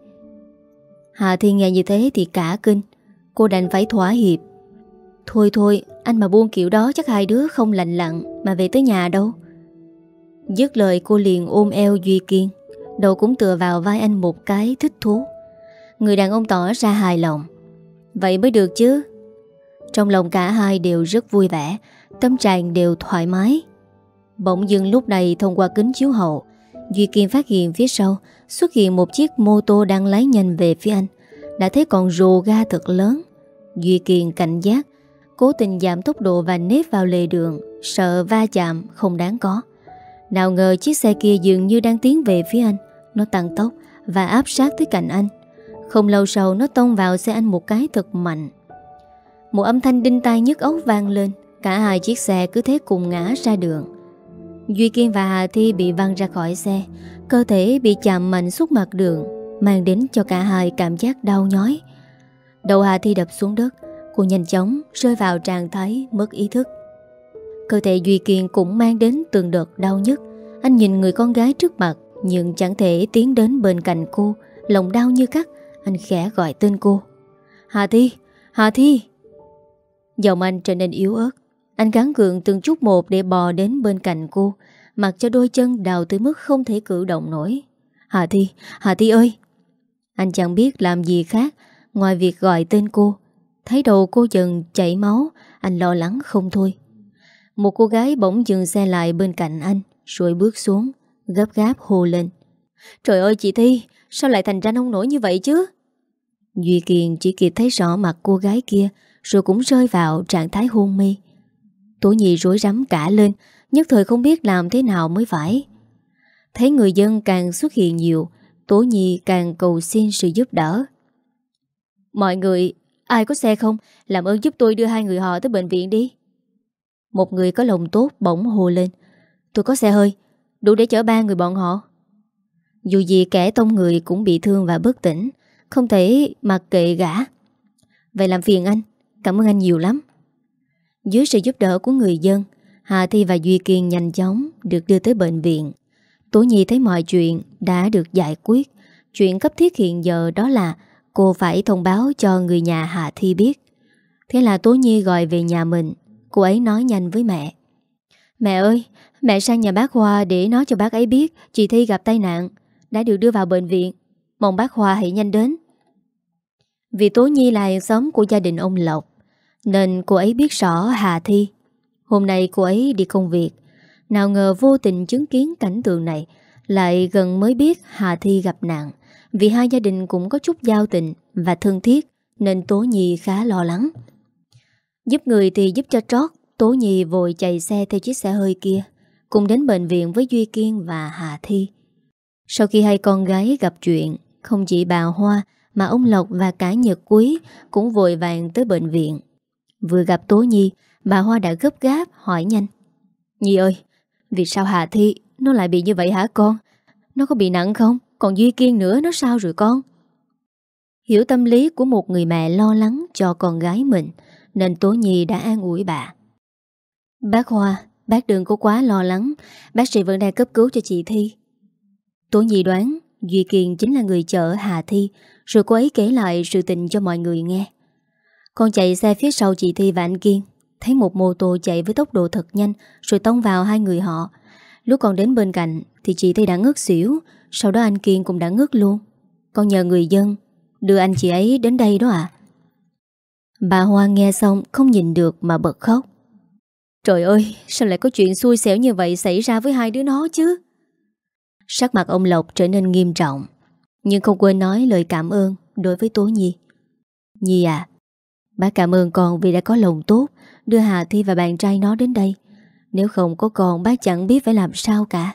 Hà Thi nghe như thế thì cả kinh. Cô đành phải thỏa hiệp. Thôi thôi, anh mà buông kiểu đó chắc hai đứa không lành lặn mà về tới nhà đâu. Dứt lời cô liền ôm eo Duy Kiên, đầu cũng tựa vào vai anh một cái thích thú. Người đàn ông tỏ ra hài lòng. Vậy mới được chứ. Trong lòng cả hai đều rất vui vẻ, tâm trạng đều thoải mái. Bỗng dưng lúc này thông qua kính chiếu hậu, Duy Kiên phát hiện phía sau xuất hiện một chiếc mô tô đang lái nhanh về phía anh. Đã thấy còn rồ ga thật lớn. Duy Kiên cảnh giác, cố tình giảm tốc độ và nép vào lề đường, sợ va chạm không đáng có. Nào ngờ chiếc xe kia dường như đang tiến về phía anh. Nó tăng tốc và áp sát tới cạnh anh. Không lâu sau nó tông vào xe anh một cái thật mạnh. Một âm thanh đinh tai nhức óc vang lên. Cả hai chiếc xe cứ thế cùng ngã ra đường. Duy Kiên và Hà Thi bị văng ra khỏi xe, cơ thể bị chạm mạnh xuống mặt đường, mang đến cho cả hai cảm giác đau nhói. Đầu Hà Thi đập xuống đất, cô nhanh chóng rơi vào trạng thái mất ý thức. Cơ thể Duy Kiên cũng mang đến từng đợt đau nhức. Anh nhìn người con gái trước mặt nhưng chẳng thể tiến đến bên cạnh cô. Lòng đau như cắt. Anh khẽ gọi tên cô. Hà Thi, Hà Thi. Giọng anh trở nên yếu ớt. Anh gắng gượng từng chút một để bò đến bên cạnh cô, mặc cho đôi chân đau tới mức không thể cử động nổi. Hà Thi, Hà Thi ơi. Anh chẳng biết làm gì khác ngoài việc gọi tên cô. Thấy đầu cô dần chảy máu, anh lo lắng không thôi. Một cô gái bỗng dừng xe lại bên cạnh anh, rồi bước xuống, gấp gáp hô lên. Trời ơi chị Thi, sao lại thành ra nông nổi như vậy chứ? Duy Kiên chỉ kịp thấy rõ mặt cô gái kia, rồi cũng rơi vào trạng thái hôn mê. Tố Nhi rối rắm cả lên, nhất thời không biết làm thế nào mới phải. Thấy người dân càng xuất hiện nhiều, Tố Nhi càng cầu xin sự giúp đỡ. Mọi người, ai có xe không? Làm ơn giúp tôi đưa hai người họ tới bệnh viện đi. Một người có lòng tốt bỗng hồ lên. Tôi có xe hơi, đủ để chở ba người bọn họ. Dù gì kẻ tông người cũng bị thương và bất tỉnh, không thể mặc kệ gã. Vậy làm phiền anh, cảm ơn anh nhiều lắm. Dưới sự giúp đỡ của người dân, Hà Thi và Duy Kiên nhanh chóng được đưa tới bệnh viện. Tố Nhi thấy mọi chuyện đã được giải quyết. Chuyện cấp thiết hiện giờ đó là cô phải thông báo cho người nhà Hà Thi biết. Thế là Tố Nhi gọi về nhà mình. Cô ấy nói nhanh với mẹ. Mẹ ơi, mẹ sang nhà bác Hoa để nói cho bác ấy biết chị Thi gặp tai nạn, đã được đưa vào bệnh viện. Mong bác Hoa hãy nhanh đến. Vì Tố Nhi là hàng xóm của gia đình ông Lộc, nên cô ấy biết rõ Hà Thi. Hôm nay cô ấy đi công việc, nào ngờ vô tình chứng kiến cảnh tượng này. Lại gần mới biết Hà Thi gặp nạn. Vì hai gia đình cũng có chút giao tình và thân thiết, nên Tố Nhi khá lo lắng. Giúp người thì giúp cho trót. Tố Nhi vội chạy xe theo chiếc xe hơi kia, cùng đến bệnh viện với Duy Kiên và Hà Thi. Sau khi hai con gái gặp chuyện, không chỉ bà Hoa mà ông Lộc và cả Nhật Quý cũng vội vàng tới bệnh viện. Vừa gặp Tố Nhi, bà Hoa đã gấp gáp hỏi nhanh. Nhi ơi, vì sao Hà Thi nó lại bị như vậy hả con? Nó có bị nặng không? Còn Duy Kiên nữa, nó sao rồi con? Hiểu tâm lý của một người mẹ lo lắng cho con gái mình, nên Tố Nhi đã an ủi bà. Bác Hoa, bác đừng có quá lo lắng, bác sĩ vẫn đang cấp cứu cho chị Thi. Tố Nhi đoán Duy Kiên chính là người chở Hà Thi, rồi cô ấy kể lại sự tình cho mọi người nghe. Con chạy xe phía sau chị Thi và anh Kiên, thấy một mô tô chạy với tốc độ thật nhanh, rồi tông vào hai người họ. Lúc còn đến bên cạnh thì chị Thi đã ngất xỉu, sau đó anh Kiên cũng đã ngất luôn. Con nhờ người dân đưa anh chị ấy đến đây đó ạ. Bà Hoa nghe xong không nhìn được mà bật khóc. Trời ơi, sao lại có chuyện xui xẻo như vậy xảy ra với hai đứa nó chứ? Sắc mặt ông Lộc trở nên nghiêm trọng, nhưng không quên nói lời cảm ơn đối với Tố Nhi. Nhi à, bác cảm ơn con vì đã có lòng tốt đưa Hà Thi và bạn trai nó đến đây. Nếu không có con, bác chẳng biết phải làm sao cả.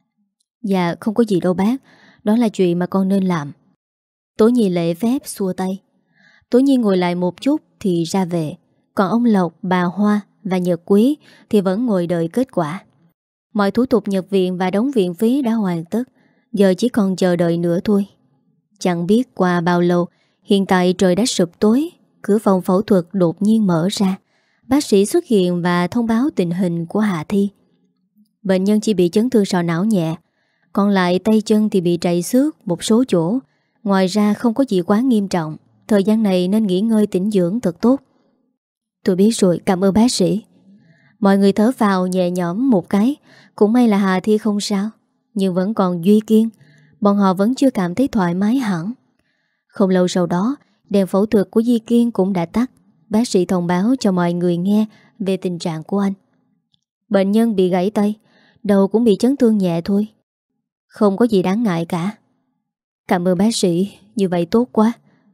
Dạ không có gì đâu bác, đó là chuyện mà con nên làm. Tố Nhi lễ phép xua tay. Tố Nhi ngồi lại một chút thì ra về. Còn ông Lộc, bà Hoa và Nhật Quý thì vẫn ngồi đợi kết quả. Mọi thủ tục nhập viện và đóng viện phí đã hoàn tất, giờ chỉ còn chờ đợi nữa thôi. Chẳng biết qua bao lâu, hiện tại trời đã sụp tối. Cửa phòng phẫu thuật đột nhiên mở ra. Bác sĩ xuất hiện và thông báo tình hình của Hà Thi. Bệnh nhân chỉ bị chấn thương sọ não nhẹ, còn lại tay chân thì bị trầy xước một số chỗ. Ngoài ra không có gì quá nghiêm trọng. Thời gian này nên nghỉ ngơi tĩnh dưỡng thật tốt. Tôi biết rồi, cảm ơn bác sĩ. Mọi người thở vào nhẹ nhõm một cái. Cũng may là Hà Thi không sao. Nhưng vẫn còn Duy Kiên. Bọn họ vẫn chưa cảm thấy thoải mái hẳn. Không lâu sau đó, đèn phẫu thuật của Duy Kiên cũng đã tắt. Bác sĩ thông báo cho mọi người nghe về tình trạng của anh. Bệnh nhân bị gãy tay, đầu cũng bị chấn thương nhẹ thôi. Không có gì đáng ngại cả. Cảm ơn bác sĩ, như vậy tốt quá.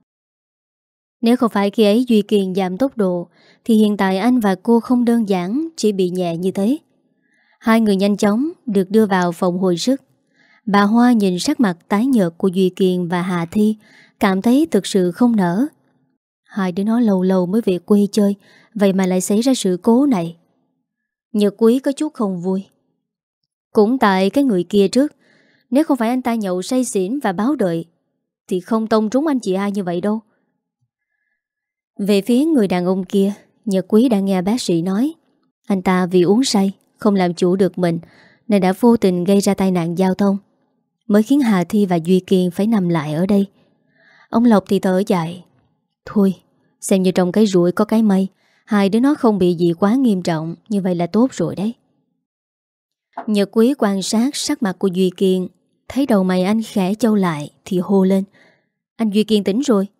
Nếu không phải khi ấy Duy Kiên giảm tốc độ, thì hiện tại anh và cô không đơn giản chỉ bị nhẹ như thế. Hai người nhanh chóng được đưa vào phòng hồi sức. Bà Hoa nhìn sắc mặt tái nhợt của Duy Kiên và Hà Thi, cảm thấy thực sự không nỡ. Hai đứa nó lâu lâu mới về quê chơi, vậy mà lại xảy ra sự cố này. Nhật Quý có chút không vui. Cũng tại cái người kia trước, nếu không phải anh ta nhậu say xỉn và báo đợi, thì không tông trúng anh chị hai như vậy đâu. Về phía người đàn ông kia, Nhật Quý đã nghe bác sĩ nói anh ta vì uống say, không làm chủ được mình, nên đã vô tình gây ra tai nạn giao thông, mới khiến Hà Thi và Duy Kiên phải nằm lại ở đây. Ông Lộc thì thở dài. Thôi, xem như trong cái rủi có cái may, hai đứa nó không bị gì quá nghiêm trọng, như vậy là tốt rồi đấy. Nhật Quý quan sát sắc mặt của Duy Kiên, thấy đầu mày anh khẽ chau lại thì hô lên. Anh Duy Kiên tỉnh rồi.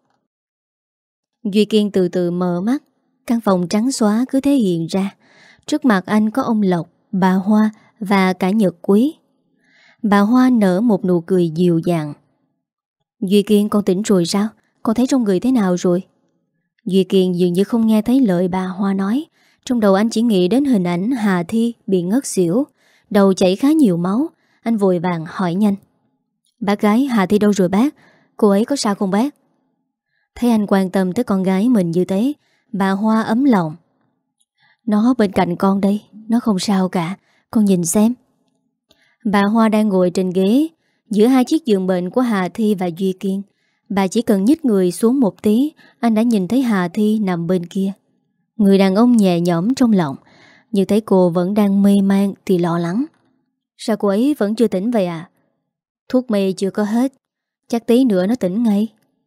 Duy Kiên từ từ mở mắt. Căn phòng trắng xóa cứ thế hiện ra. Trước mặt anh có ông Lộc, bà Hoa và cả Nhật Quý. Bà Hoa nở một nụ cười dịu dàng. Duy Kiên, con tỉnh rồi sao? Con thấy trong người thế nào rồi? Duy Kiên dường như không nghe thấy lời bà Hoa nói. Trong đầu anh chỉ nghĩ đến hình ảnh Hà Thi bị ngất xỉu, đầu chảy khá nhiều máu. Anh vội vàng hỏi nhanh. Bác gái Hà Thi đâu rồi bác? Cô ấy có sao không bác? Thấy anh quan tâm tới con gái mình như thế, bà Hoa ấm lòng. Nó bên cạnh con đây, nó không sao cả, con nhìn xem. Bà Hoa đang ngồi trên ghế giữa hai chiếc giường bệnh của Hà Thi và Duy Kiên. Bà chỉ cần nhích người xuống một tí, anh đã nhìn thấy Hà Thi nằm bên kia. Người đàn ông nhẹ nhõm trong lòng, nhưng thấy cô vẫn đang mê man thì lo lắng. Sao cô ấy vẫn chưa tỉnh vậy à? Thuốc mê chưa có hết, chắc tí nữa nó tỉnh ngay.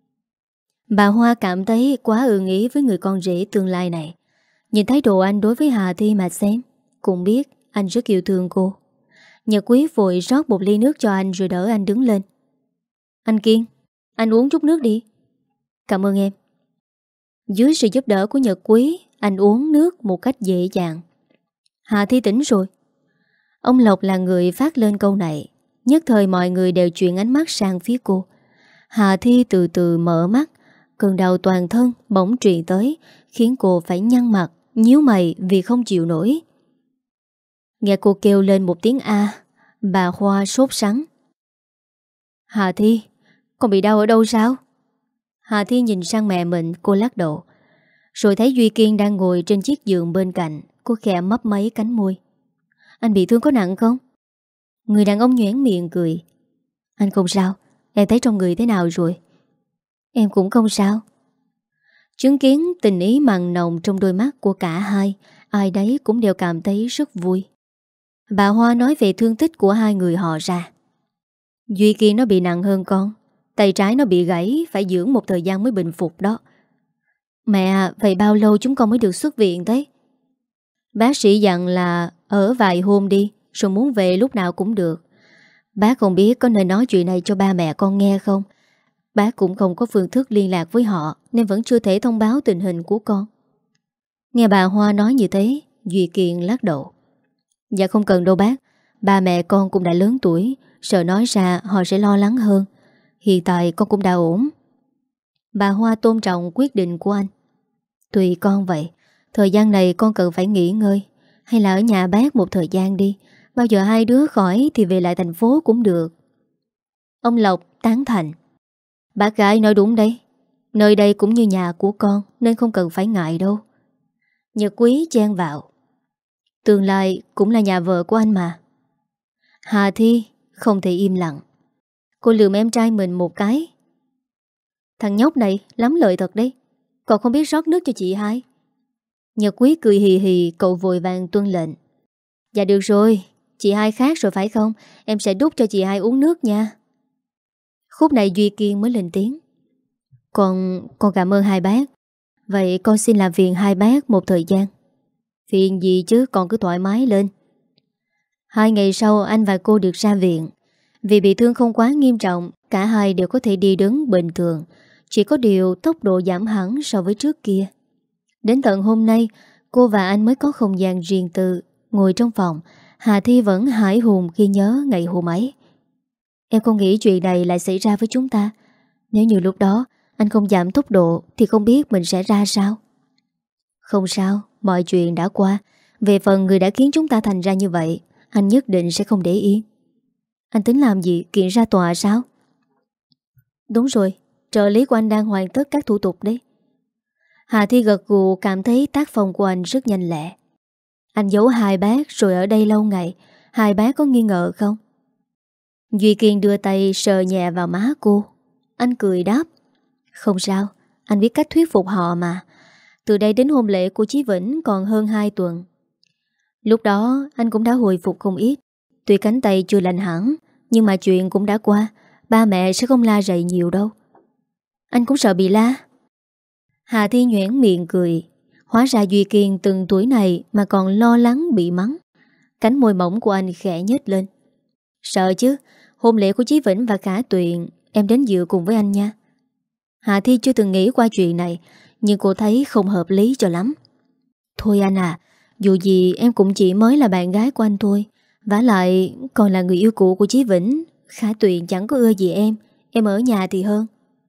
Bà Hoa cảm thấy quá ưng ý với người con rể tương lai này. Nhìn thái độ anh đối với Hà Thi mà xem, cũng biết anh rất yêu thương cô. Nhật Quý vội rót một ly nước cho anh rồi đỡ anh đứng lên. Anh Kiên, anh uống chút nước đi. Cảm ơn em. Dưới sự giúp đỡ của Nhật Quý, anh uống nước một cách dễ dàng. Hà Thi tỉnh rồi. Ông Lộc là người phát lên câu này. Nhất thời mọi người đều chuyển ánh mắt sang phía cô. Hà Thi từ từ mở mắt. Cơn đau toàn thân bỗng truyền tới, khiến cô phải nhăn mặt, nhíu mày vì không chịu nổi. Nghe cô kêu lên một tiếng A, bà Hoa sốt sắng. Hà Thi, con bị đau ở đâu sao? Hà Thi nhìn sang mẹ mình, cô lắc đầu. Rồi thấy Duy Kiên đang ngồi trên chiếc giường bên cạnh. Cô khẽ mấp máy cánh môi. Anh bị thương có nặng không? Người đàn ông nhoẻn miệng cười. Anh không sao, em thấy trong người thế nào rồi? Em cũng không sao. Chứng kiến tình ý mặn nồng trong đôi mắt của cả hai, ai đấy cũng đều cảm thấy rất vui. Bà Hoa nói về thương tích của hai người họ ra. Duy Kiên nó bị nặng hơn con, tay trái nó bị gãy, phải dưỡng một thời gian mới bình phục đó. Mẹ à, vậy bao lâu chúng con mới được xuất viện thế? Bác sĩ dặn là ở vài hôm đi, rồi muốn về lúc nào cũng được. Bác không biết có nên nói chuyện này cho ba mẹ con nghe không? Bác cũng không có phương thức liên lạc với họ, nên vẫn chưa thể thông báo tình hình của con. Nghe bà Hoa nói như thế, Duy Kiên lắc đầu. Dạ không cần đâu bác, ba mẹ con cũng đã lớn tuổi, sợ nói ra họ sẽ lo lắng hơn. Hiện tại con cũng đã ổn. Bà Hoa tôn trọng quyết định của anh. Tùy con vậy, thời gian này con cần phải nghỉ ngơi, hay là ở nhà bác một thời gian đi. Bao giờ hai đứa khỏi thì về lại thành phố cũng được. Ông Lộc tán thành. Bác gái nói đúng đấy, nơi đây cũng như nhà của con, nên không cần phải ngại đâu. Nhật Quý chen vào. Tương lai cũng là nhà vợ của anh mà. Hà Thi không thể im lặng. Cô lườm em trai mình một cái. Thằng nhóc này lắm lợi thật đấy, cậu không biết rót nước cho chị hai. Nhật Quý cười hì hì, cậu vội vàng tuân lệnh. Dạ được rồi, chị hai khác rồi phải không? Em sẽ đút cho chị hai uống nước nha. Khúc này Duy Kiên mới lên tiếng. Con, con cảm ơn hai bác. Vậy con xin làm phiền hai bác một thời gian. Phiền gì chứ, con cứ thoải mái lên. Hai ngày sau anh và cô được ra viện. Vì bị thương không quá nghiêm trọng, cả hai đều có thể đi đứng bình thường. Chỉ có điều tốc độ giảm hẳn so với trước kia. Đến tận hôm nay, cô và anh mới có không gian riêng tư. Ngồi trong phòng, Hà Thi vẫn hãi hùng khi nhớ ngày hôm ấy. Em không nghĩ chuyện này lại xảy ra với chúng ta. Nếu như lúc đó anh không giảm tốc độ thì không biết mình sẽ ra sao. Không sao, mọi chuyện đã qua. Về phần người đã khiến chúng ta thành ra như vậy, anh nhất định sẽ không để yên. Anh tính làm gì, kiện ra tòa sao? Đúng rồi, trợ lý của anh đang hoàn tất các thủ tục đấy. Hà Thi gật gù, cảm thấy tác phong của anh rất nhanh lẹ. Anh giấu hai bác rồi ở đây lâu ngày, hai bác có nghi ngờ không? Duy Kiên đưa tay sờ nhẹ vào má cô. Anh cười đáp: Không sao, anh biết cách thuyết phục họ mà. Từ đây đến hôn lễ của Chí Vĩnh còn hơn hai tuần. Lúc đó anh cũng đã hồi phục không ít. Tuy cánh tay chưa lành hẳn, nhưng mà chuyện cũng đã qua. Ba mẹ sẽ không la rầy nhiều đâu. Anh cũng sợ bị la. Hà Thi nhoẻn miệng cười. Hóa ra Duy Kiên từng tuổi này mà còn lo lắng bị mắng. Cánh môi mỏng của anh khẽ nhếch lên. Sợ chứ, hôn lễ của Chí Vĩnh và Khả Tuyền em đến dự cùng với anh nha. Hà Thi chưa từng nghĩ qua chuyện này, nhưng cô thấy không hợp lý cho lắm. Thôi anh à, dù gì em cũng chỉ mới là bạn gái của anh thôi. Vả lại còn là người yêu cũ của Chí Vĩnh. Khả Tuyền chẳng có ưa gì em. Em ở nhà thì hơn.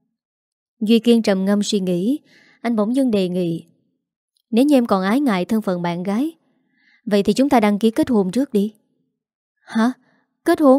Duy Kiên trầm ngâm suy nghĩ. Anh bỗng dưng đề nghị: Nếu như em còn ái ngại thân phận bạn gái, vậy thì chúng ta đăng ký kết hôn trước đi. Hả? Kết hôn?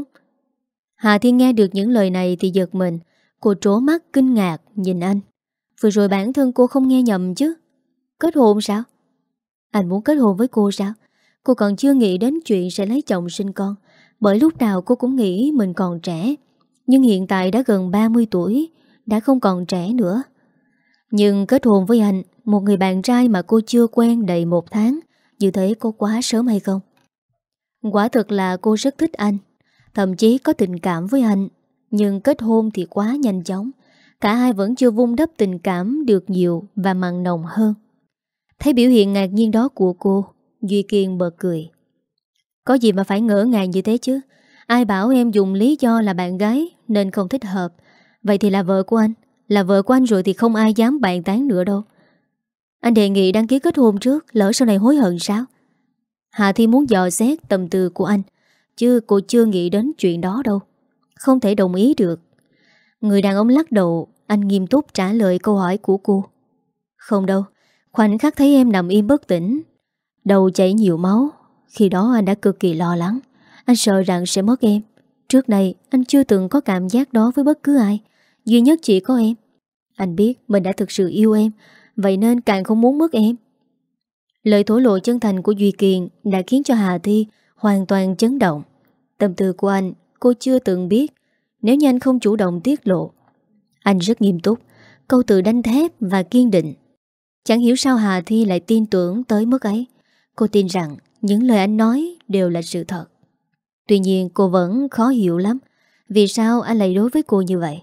Hà Thiên nghe được những lời này thì giật mình. Cô trố mắt kinh ngạc nhìn anh. Vừa rồi bản thân cô không nghe nhầm chứ. Kết hôn sao? Anh muốn kết hôn với cô sao? Cô còn chưa nghĩ đến chuyện sẽ lấy chồng sinh con. Bởi lúc nào cô cũng nghĩ mình còn trẻ. Nhưng hiện tại đã gần ba mươi tuổi, đã không còn trẻ nữa. Nhưng kết hôn với anh, một người bạn trai mà cô chưa quen đầy một tháng, như thế có quá sớm hay không? Quả thực là cô rất thích anh, thậm chí có tình cảm với anh. Nhưng kết hôn thì quá nhanh chóng. Cả hai vẫn chưa vun đắp tình cảm được nhiều và mặn nồng hơn. Thấy biểu hiện ngạc nhiên đó của cô, Duy Kiên bật cười. Có gì mà phải ngỡ ngàng như thế chứ? Ai bảo em dùng lý do là bạn gái nên không thích hợp. Vậy thì là vợ của anh. Là vợ của anh rồi thì không ai dám bàn tán nữa đâu. Anh đề nghị đăng ký kết hôn trước, lỡ sau này hối hận sao? Hà Thi muốn dò xét tâm tư của anh, chứ cô chưa nghĩ đến chuyện đó đâu. Không thể đồng ý được. Người đàn ông lắc đầu. Anh nghiêm túc trả lời câu hỏi của cô. Không đâu. Khoảnh khắc thấy em nằm im bất tỉnh, đầu chảy nhiều máu, khi đó anh đã cực kỳ lo lắng. Anh sợ rằng sẽ mất em. Trước này anh chưa từng có cảm giác đó với bất cứ ai, duy nhất chỉ có em. Anh biết mình đã thực sự yêu em, vậy nên càng không muốn mất em. Lời thổ lộ chân thành của Duy Kiên đã khiến cho Hà Thi hoàn toàn chấn động. Tâm tư của anh cô chưa từng biết. Nếu như anh không chủ động tiết lộ. Anh rất nghiêm túc, câu từ đanh thép và kiên định. Chẳng hiểu sao Hà Thi lại tin tưởng tới mức ấy. Cô tin rằng những lời anh nói đều là sự thật. Tuy nhiên cô vẫn khó hiểu lắm. Vì sao anh lại đối với cô như vậy?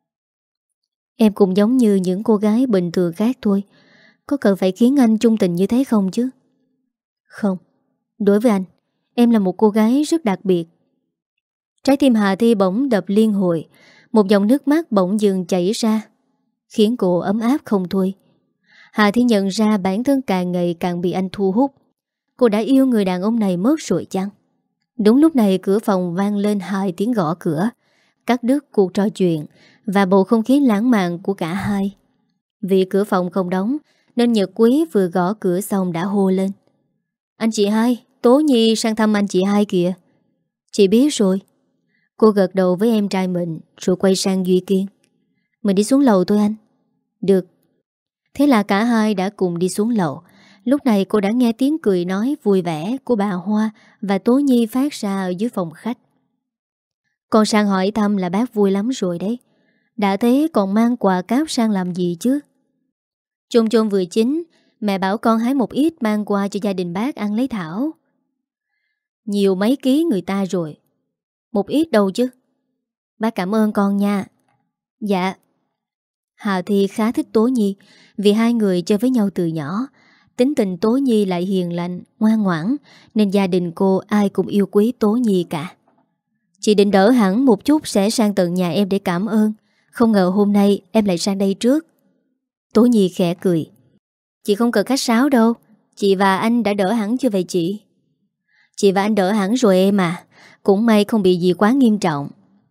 Em cũng giống như những cô gái bình thường khác thôi. Có cần phải khiến anh chung tình như thế không chứ? Không. Đối với anh, em là một cô gái rất đặc biệt. Trái tim Hà Thi bỗng đập liên hồi. Một dòng nước mắt bỗng dừng chảy ra, khiến cô ấm áp không thôi. Hà Thi nhận ra bản thân càng ngày càng bị anh thu hút. Cô đã yêu người đàn ông này mất rồi chăng? Đúng lúc này cửa phòng vang lên hai tiếng gõ cửa, cắt đứt cuộc trò chuyện và bầu không khí lãng mạn của cả hai. Vì cửa phòng không đóng nên Nhật Quý vừa gõ cửa xong đã hô lên: Anh chị hai, Tố Nhi sang thăm anh chị hai kìa. Chị biết rồi. Cô gật đầu với em trai mình rồi quay sang Duy Kiên. Mình đi xuống lầu thôi anh. Được. Thế là cả hai đã cùng đi xuống lầu. Lúc này cô đã nghe tiếng cười nói vui vẻ của bà Hoa và Tố Nhi phát ra ở dưới phòng khách. Con sang hỏi thăm là bác vui lắm rồi đấy. Đã thế còn mang quà cáp sang làm gì chứ? Chôm chôm vừa chín, mẹ bảo con hái một ít mang qua cho gia đình bác ăn lấy thảo. Nhiều mấy ký người ta rồi. Một ít đâu chứ. Bác cảm ơn con nha. Dạ. Hà Thi khá thích Tố Nhi vì hai người chơi với nhau từ nhỏ. Tính tình Tố Nhi lại hiền lành, ngoan ngoãn, nên gia đình cô ai cũng yêu quý Tố Nhi cả. Chị định đỡ hẳn một chút sẽ sang tận nhà em để cảm ơn. Không ngờ hôm nay em lại sang đây trước. Tố Nhi khẽ cười. Chị không cần khách sáo đâu. Chị và anh đã đỡ hẳn chưa vậy chị? Chị và anh đỡ hẳn rồi em à. Cũng may không bị gì quá nghiêm trọng.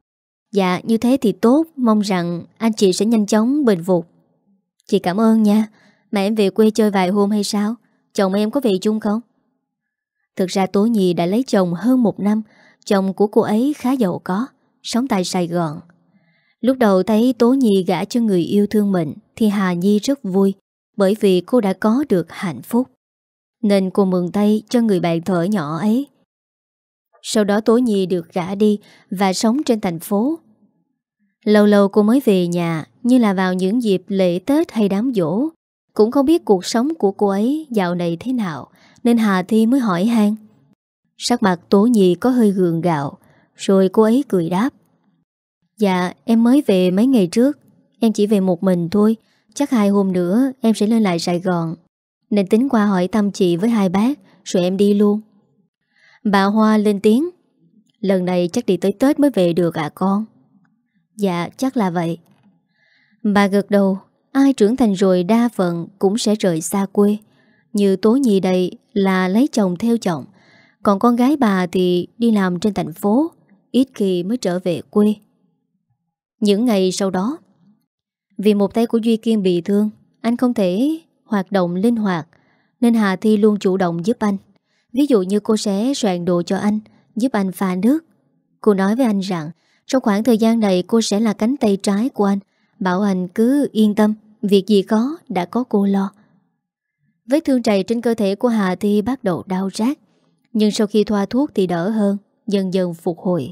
Dạ như thế thì tốt. Mong rằng anh chị sẽ nhanh chóng bình phục. Chị cảm ơn nha. Mà em về quê chơi vài hôm hay sao? Chồng em có về chung không? Thực ra Tố Nhi đã lấy chồng hơn một năm. Chồng của cô ấy khá giàu có, sống tại Sài Gòn. Lúc đầu thấy Tố Nhi gả cho người yêu thương mình thì Hà Nhi rất vui, bởi vì cô đã có được hạnh phúc. Nên cô mừng tay cho người bạn thở nhỏ ấy. Sau đó Tố Nhi được gả đi và sống trên thành phố. Lâu lâu cô mới về nhà, như là vào những dịp lễ Tết hay đám giỗ. Cũng không biết cuộc sống của cô ấy dạo này thế nào, nên Hà Thi mới hỏi han. Sắc mặt Tố Nhi có hơi gượng gạo, rồi cô ấy cười đáp. Dạ em mới về mấy ngày trước. Em chỉ về một mình thôi. Chắc hai hôm nữa em sẽ lên lại Sài Gòn, nên tính qua hỏi thăm chị với hai bác, rồi em đi luôn. Bà Hoa lên tiếng. Lần này chắc đi tới Tết mới về được à con? Dạ chắc là vậy. Bà gật đầu. Ai trưởng thành rồi đa phần cũng sẽ rời xa quê. Như Tố Nhi đây là lấy chồng theo chồng, còn con gái bà thì đi làm trên thành phố, ít khi mới trở về quê. Những ngày sau đó, vì một tay của Duy Kiên bị thương, anh không thể hoạt động linh hoạt, nên Hà Thi luôn chủ động giúp anh. Ví dụ như cô sẽ soạn đồ cho anh, giúp anh pha nước. Cô nói với anh rằng trong khoảng thời gian này cô sẽ là cánh tay trái của anh, bảo anh cứ yên tâm, việc gì có đã có cô lo. Vết thương trầy trên cơ thể của Hà Thi bắt đầu đau rát, nhưng sau khi thoa thuốc thì đỡ hơn, dần dần phục hồi.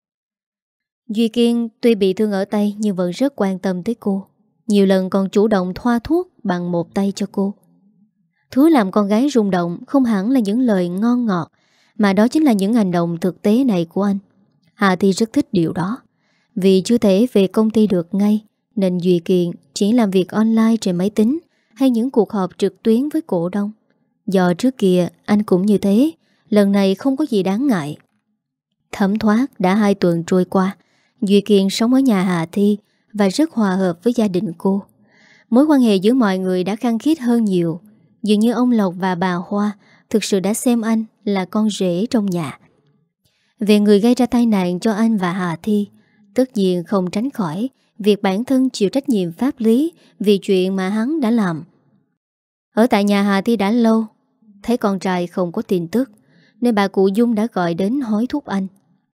Duy Kiên tuy bị thương ở tay nhưng vẫn rất quan tâm tới cô. Nhiều lần còn chủ động thoa thuốc bằng một tay cho cô. Thứ làm con gái rung động không hẳn là những lời ngon ngọt, mà đó chính là những hành động thực tế này của anh. Hà Thi rất thích điều đó. Vì chưa thể về công ty được ngay, nên Duy Kiên chỉ làm việc online trên máy tính hay những cuộc họp trực tuyến với cổ đông. Do trước kia anh cũng như thế, lần này không có gì đáng ngại. Thấm thoát đã hai tuần trôi qua, Duy Kiên sống ở nhà Hà Thi và rất hòa hợp với gia đình cô. Mối quan hệ giữa mọi người đã khăng khít hơn nhiều. Dường như ông Lộc và bà Hoa thực sự đã xem anh là con rể trong nhà. Về người gây ra tai nạn cho anh và Hà Thi, tất nhiên không tránh khỏi việc bản thân chịu trách nhiệm pháp lý vì chuyện mà hắn đã làm. Ở tại nhà Hà Thi đã lâu, thấy con trai không có tin tức, nên bà cụ Dung đã gọi đến hối thúc anh.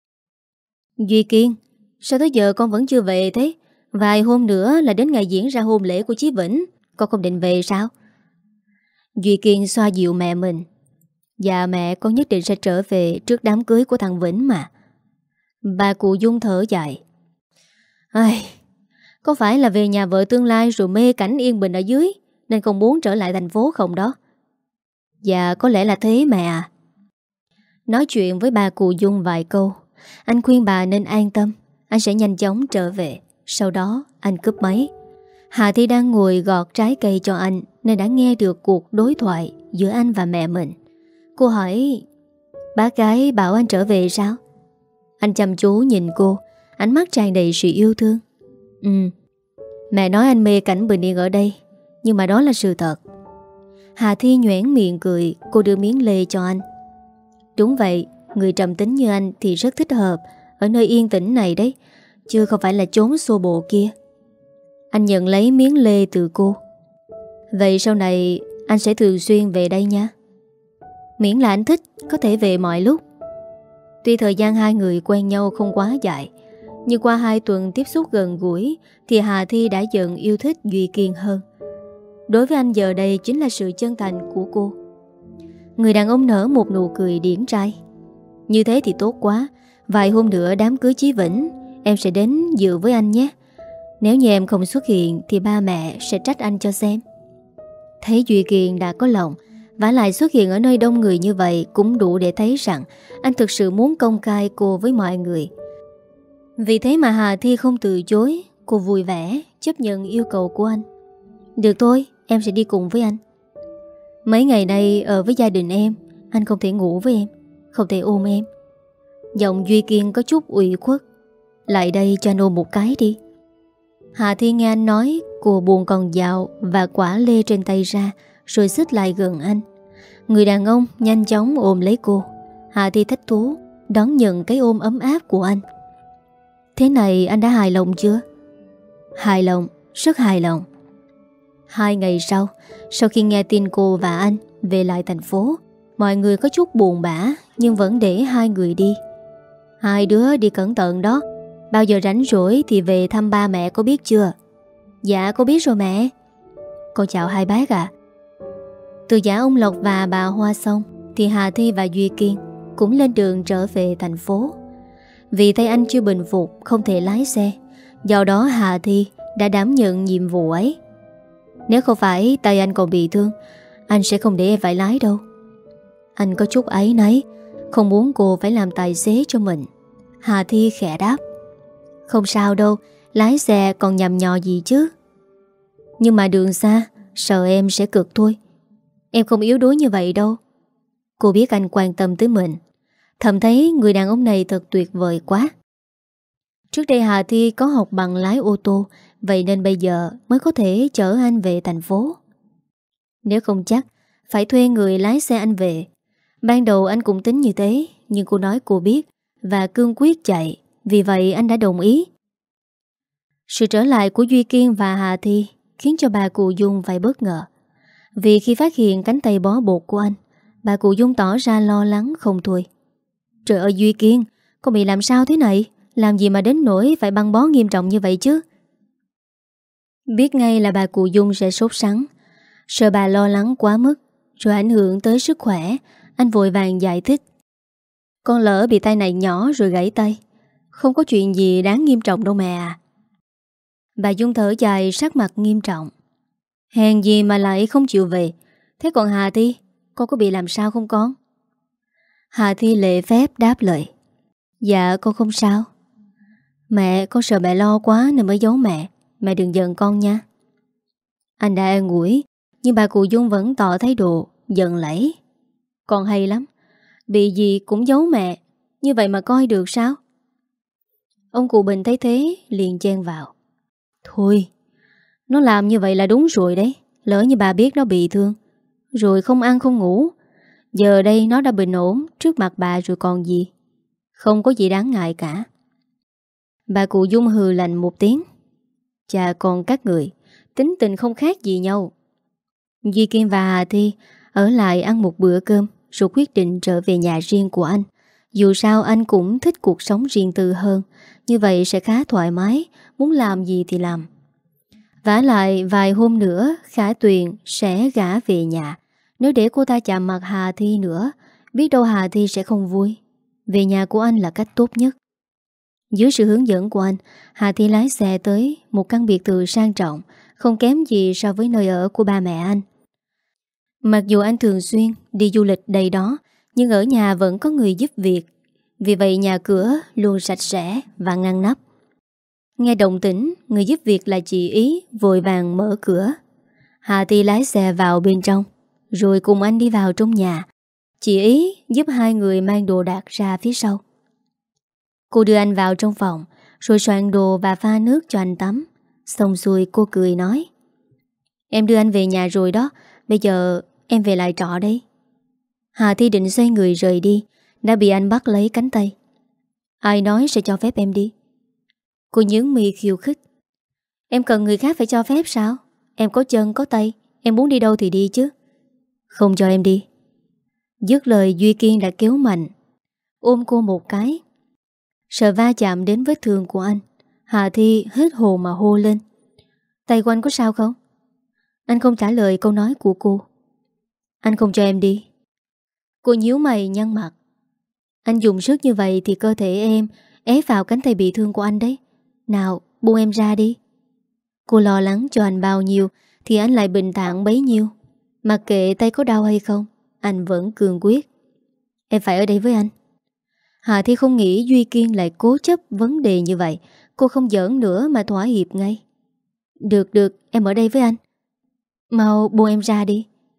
Duy Kiên, sao tới giờ con vẫn chưa về thế? Vài hôm nữa là đến ngày diễn ra hôn lễ của Chí Vĩnh, con không định về sao? Duy Kiên xoa dịu mẹ mình. Dạ mẹ, con nhất định sẽ trở về trước đám cưới của thằng Vĩnh mà. Bà cụ Dung thở dài. Ai, có phải là về nhà vợ tương lai rồi mê cảnh yên bình ở dưới nên không muốn trở lại thành phố không đó? Dạ có lẽ là thế mẹ à. Nói chuyện với bà cụ Dung vài câu, anh khuyên bà nên an tâm, anh sẽ nhanh chóng trở về. Sau đó anh cúp máy. Hà Thi đang ngồi gọt trái cây cho anh nên đã nghe được cuộc đối thoại giữa anh và mẹ mình. Cô hỏi, bác gái bảo anh trở về sao? Anh chăm chú nhìn cô, ánh mắt tràn đầy sự yêu thương. Ừ, mẹ nói anh mê cảnh bình yên ở đây, nhưng mà đó là sự thật. Hà Thi nhoẻn miệng cười, cô đưa miếng lê cho anh. Đúng vậy, người trầm tính như anh thì rất thích hợp ở nơi yên tĩnh này đấy, chứ không phải là chốn xô bồ kia. Anh nhận lấy miếng lê từ cô. Vậy sau này anh sẽ thường xuyên về đây nha. Miễn là anh thích, có thể về mọi lúc. Tuy thời gian hai người quen nhau không quá dài, nhưng qua hai tuần tiếp xúc gần gũi thì Hà Thi đã dần yêu thích Duy Kiên hơn. Đối với anh giờ đây chính là sự chân thành của cô. Người đàn ông nở một nụ cười điển trai. Như thế thì tốt quá. Vài hôm nữa đám cưới Chí Vĩnh, em sẽ đến dự với anh nhé. Nếu như em không xuất hiện thì ba mẹ sẽ trách anh cho xem. Thấy Duy Kiên đã có lòng, vả lại xuất hiện ở nơi đông người như vậy cũng đủ để thấy rằng anh thực sự muốn công khai cô với mọi người. Vì thế mà Hà Thi không từ chối. Cô vui vẻ chấp nhận yêu cầu của anh. Được thôi, em sẽ đi cùng với anh. Mấy ngày nay ở với gia đình em, anh không thể ngủ với em, không thể ôm em. Giọng Duy Kiên có chút ủy khuất. Lại đây cho anh ôm một cái đi. Hà Thi nghe anh nói, cô buông con dao và quả lê trên tay ra, rồi xích lại gần anh. Người đàn ông nhanh chóng ôm lấy cô. Hà Thi thích thú đón nhận cái ôm ấm áp của anh. Thế này anh đã hài lòng chưa? Hài lòng, rất hài lòng. Hai ngày sau, sau khi nghe tin cô và anh về lại thành phố, mọi người có chút buồn bã nhưng vẫn để hai người đi. Hai đứa đi cẩn thận đó. Bao giờ rảnh rỗi thì về thăm ba mẹ, có biết chưa? Dạ con biết rồi mẹ. Con chào hai bác ạ. Từ giả ông Lộc và bà Hoa xong thì Hà Thi và Duy Kiên cũng lên đường trở về thành phố. Vì tay anh chưa bình phục, không thể lái xe, do đó Hà Thi đã đảm nhận nhiệm vụ ấy. Nếu không phải tay anh còn bị thương, anh sẽ không để em phải lái đâu. Anh có chút áy náy, không muốn cô phải làm tài xế cho mình. Hà Thi khẽ đáp: Không sao đâu, lái xe còn nhầm nhò gì chứ. Nhưng mà đường xa, sợ em sẽ cực thôi. Em không yếu đuối như vậy đâu. Cô biết anh quan tâm tới mình, thầm thấy người đàn ông này thật tuyệt vời quá. Trước đây Hà Thi có học bằng lái ô tô, vậy nên bây giờ mới có thể chở anh về thành phố. Nếu không chắc phải thuê người lái xe anh về. Ban đầu anh cũng tính như thế, nhưng cô nói cô biết và cương quyết chạy, vì vậy anh đã đồng ý. Sự trở lại của Duy Kiên và Hà Thi khiến cho bà cụ Dung phải bất ngờ. Vì khi phát hiện cánh tay bó bột của anh, bà cụ Dung tỏ ra lo lắng không thôi. Trời ơi Duy Kiên, con bị làm sao thế này? Làm gì mà đến nỗi phải băng bó nghiêm trọng như vậy chứ? Biết ngay là bà cụ Dung sẽ sốt sắng, sợ bà lo lắng quá mức rồi ảnh hưởng tới sức khỏe. Anh vội vàng giải thích: Con lỡ bị tay này nhỏ rồi gãy tay, không có chuyện gì đáng nghiêm trọng đâu mẹ à. Bà Dung thở dài, sắc mặt nghiêm trọng. Hèn gì mà lại không chịu về. Thế còn Hà Thi, con có bị làm sao không con? Hà Thi lễ phép đáp lời: Dạ con không sao. Mẹ, con sợ mẹ lo quá nên mới giấu mẹ. Mẹ đừng giận con nha. Anh đã an ủi, nhưng bà cụ Dung vẫn tỏ thái độ giận lẫy. Con hay lắm, bị gì cũng giấu mẹ, như vậy mà coi được sao? Ông cụ Bình thấy thế liền chen vào: Thôi, nó làm như vậy là đúng rồi đấy. Lỡ như bà biết nó bị thương, rồi không ăn không ngủ, giờ đây nó đã bình ổn trước mặt bà rồi còn gì. Không có gì đáng ngại cả. Bà cụ Dung hừ lạnh một tiếng: Cha con các người tính tình không khác gì nhau. Duy Kiên và Hà Thi ở lại ăn một bữa cơm rồi quyết định trở về nhà riêng của anh. Dù sao anh cũng thích cuộc sống riêng tư hơn, như vậy sẽ khá thoải mái, muốn làm gì thì làm. Vả lại vài hôm nữa Khả Tuyền sẽ gả về nhà. Nếu để cô ta chạm mặt Hà Thi nữa, biết đâu Hà Thi sẽ không vui. Về nhà của anh là cách tốt nhất. Dưới sự hướng dẫn của anh, Hà Thi lái xe tới một căn biệt thự sang trọng, không kém gì so với nơi ở của ba mẹ anh. Mặc dù anh thường xuyên đi du lịch đây đó, nhưng ở nhà vẫn có người giúp việc. Vì vậy nhà cửa luôn sạch sẽ và ngăn nắp. Nghe động tĩnh, người giúp việc là chị Ý vội vàng mở cửa. Hà Thi lái xe vào bên trong, rồi cùng anh đi vào trong nhà. Chị Ý giúp hai người mang đồ đạc ra phía sau. Cô đưa anh vào trong phòng, rồi soạn đồ và pha nước cho anh tắm. Xong xuôi cô cười nói: Em đưa anh về nhà rồi đó, bây giờ em về lại trọ đây. Hà Thi định xoay người rời đi, đã bị anh bắt lấy cánh tay. Ai nói sẽ cho phép em đi? Cô nhướng mi khiêu khích. Em cần người khác phải cho phép sao? Em có chân có tay, em muốn đi đâu thì đi chứ. Không cho em đi. Dứt lời Duy Kiên đã kéo mạnh, ôm cô một cái. Sợ va chạm đến vết thương của anh, Hà Thi hết hồn mà hô lên: Tay của anh có sao không? Anh không trả lời câu nói của cô. Anh không cho em đi. Cô nhíu mày nhăn mặt. Anh dùng sức như vậy thì cơ thể em ép vào cánh tay bị thương của anh đấy. Nào, buông em ra đi. Cô lo lắng cho anh bao nhiêu thì anh lại bình thản bấy nhiêu. Mặc kệ tay có đau hay không, anh vẫn cương quyết. Em phải ở đây với anh. Hà Thi không nghĩ Duy Kiên lại cố chấp vấn đề như vậy. Cô không giỡn nữa mà thỏa hiệp ngay. Được được, em ở đây với anh. Mau buông em ra đi.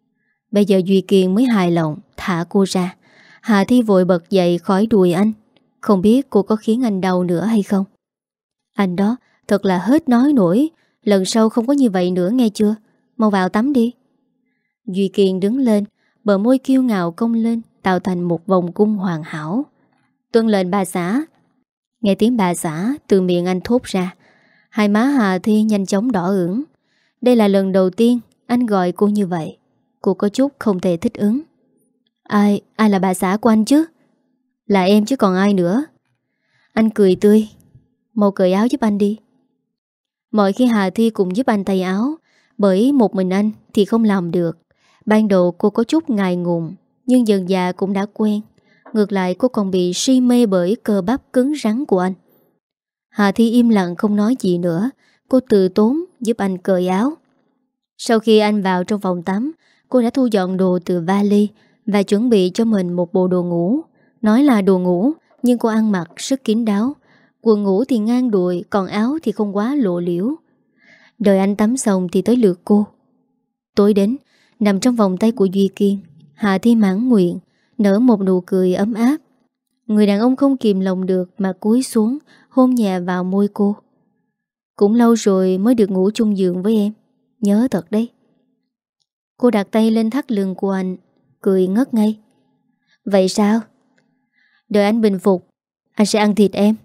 Bây giờ Duy Kiên mới hài lòng thả cô ra. Hà Thi vội bật dậy khỏi đùi anh. Không biết cô có khiến anh đau nữa hay không. Anh đó thật là hết nói nổi. Lần sau không có như vậy nữa nghe chưa. Mau vào tắm đi. Duy Kiên đứng lên, bờ môi kiêu ngạo cong lên, tạo thành một vòng cung hoàn hảo. Tuân lệnh bà xã. Nghe tiếng bà xã từ miệng anh thốt ra, hai má Hà Thi nhanh chóng đỏ ửng. Đây là lần đầu tiên anh gọi cô như vậy. Cô có chút không thể thích ứng. Ai, ai là bà xã của anh chứ? Là em chứ còn ai nữa. Anh cười tươi. Mau cởi áo giúp anh đi. Mọi khi Hà Thi cũng giúp anh tay áo, bởi một mình anh thì không làm được. Ban đầu cô có chút ngại ngùng, nhưng dần dà cũng đã quen. Ngược lại cô còn bị si mê bởi cơ bắp cứng rắn của anh. Hà Thi im lặng không nói gì nữa. Cô từ tốn giúp anh cởi áo. Sau khi anh vào trong phòng tắm, cô đã thu dọn đồ từ vali và chuẩn bị cho mình một bộ đồ ngủ. Nói là đồ ngủ, nhưng cô ăn mặc rất kín đáo. Quần ngủ thì ngang đùi, còn áo thì không quá lộ liễu. Đợi anh tắm xong thì tới lượt cô. Tối đến, nằm trong vòng tay của Duy Kiên, Hà Thi mãn nguyện, nở một nụ cười ấm áp. Người đàn ông không kìm lòng được mà cúi xuống, hôn nhẹ vào môi cô. Cũng lâu rồi mới được ngủ chung giường với em. Nhớ thật đấy. Cô đặt tay lên thắt lưng của anh, cười ngất ngây. Vậy sao? Đợi anh bình phục, anh sẽ ăn thịt em.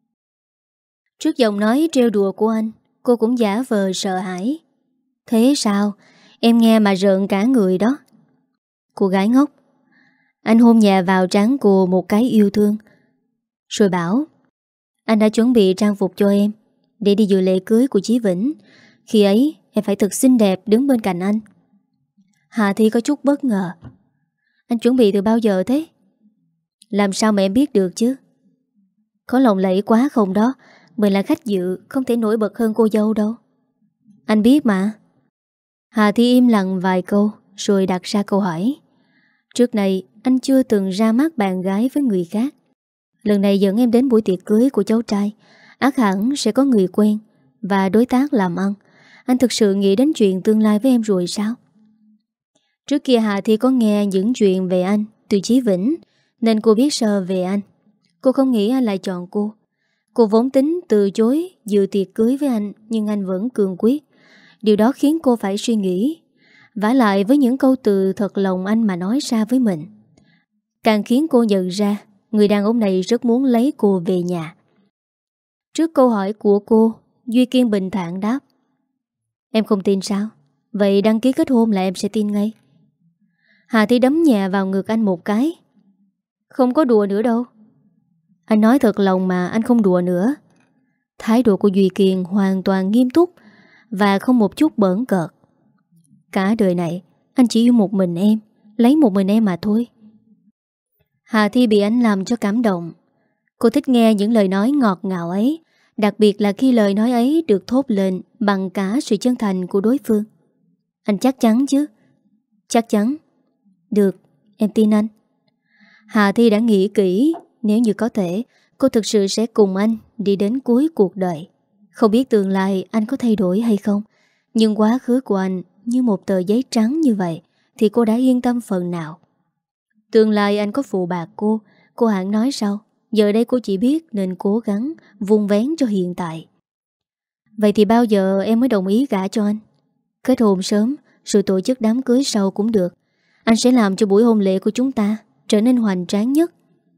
Trước giọng nói trêu đùa của anh, cô cũng giả vờ sợ hãi. Thế sao? Em nghe mà rợn cả người đó. Cô gái ngốc. Anh hôn nhẹ vào trán cô một cái yêu thương, rồi bảo: anh đã chuẩn bị trang phục cho em để đi dự lễ cưới của Chí Vĩnh. Khi ấy em phải thật xinh đẹp đứng bên cạnh anh. Hà Thi có chút bất ngờ. Anh chuẩn bị từ bao giờ thế? Làm sao mà em biết được chứ? Có lộng lẫy quá không đó. Mình là khách dự, không thể nổi bật hơn cô dâu đâu. Anh biết mà. Hà Thi im lặng vài câu rồi đặt ra câu hỏi. Trước này anh chưa từng ra mắt bạn gái với người khác. Lần này dẫn em đến buổi tiệc cưới của cháu trai, ắt hẳn sẽ có người quen và đối tác làm ăn. Anh thực sự nghĩ đến chuyện tương lai với em rồi sao? Trước kia Hà Thi có nghe những chuyện về anh từ Chí Vĩnh, nên cô biết sơ về anh. Cô không nghĩ anh lại chọn cô. Cô vốn tính từ chối dự tiệc cưới với anh, nhưng anh vẫn cường quyết. Điều đó khiến cô phải suy nghĩ. Vả lại với những câu từ thật lòng anh mà nói ra với mình, càng khiến cô nhận ra người đàn ông này rất muốn lấy cô về nhà. Trước câu hỏi của cô, Duy Kiên bình thản đáp: em không tin sao? Vậy đăng ký kết hôn là em sẽ tin ngay. Hà Thi đấm nhẹ vào ngực anh một cái. Không có đùa nữa đâu. Anh nói thật lòng mà, anh không đùa nữa. Thái độ của Duy Kiên hoàn toàn nghiêm túc và không một chút bỡn cợt. Cả đời này anh chỉ yêu một mình em, lấy một mình em mà thôi. Hà Thi bị anh làm cho cảm động. Cô thích nghe những lời nói ngọt ngào ấy, đặc biệt là khi lời nói ấy được thốt lên bằng cả sự chân thành của đối phương. Anh chắc chắn chứ? Chắc chắn. Được, em tin anh. Hà Thi đã nghĩ kỹ, nếu như có thể, cô thực sự sẽ cùng anh đi đến cuối cuộc đời. Không biết tương lai anh có thay đổi hay không, nhưng quá khứ của anh như một tờ giấy trắng như vậy thì cô đã yên tâm phần nào. Tương lai anh có phụ bạc cô, cô hẳn nói sau. Giờ đây cô chỉ biết nên cố gắng vun vén cho hiện tại. Vậy thì bao giờ em mới đồng ý gả cho anh? Kết hôn sớm rồi tổ chức đám cưới sau cũng được. Anh sẽ làm cho buổi hôn lễ của chúng ta trở nên hoành tráng nhất.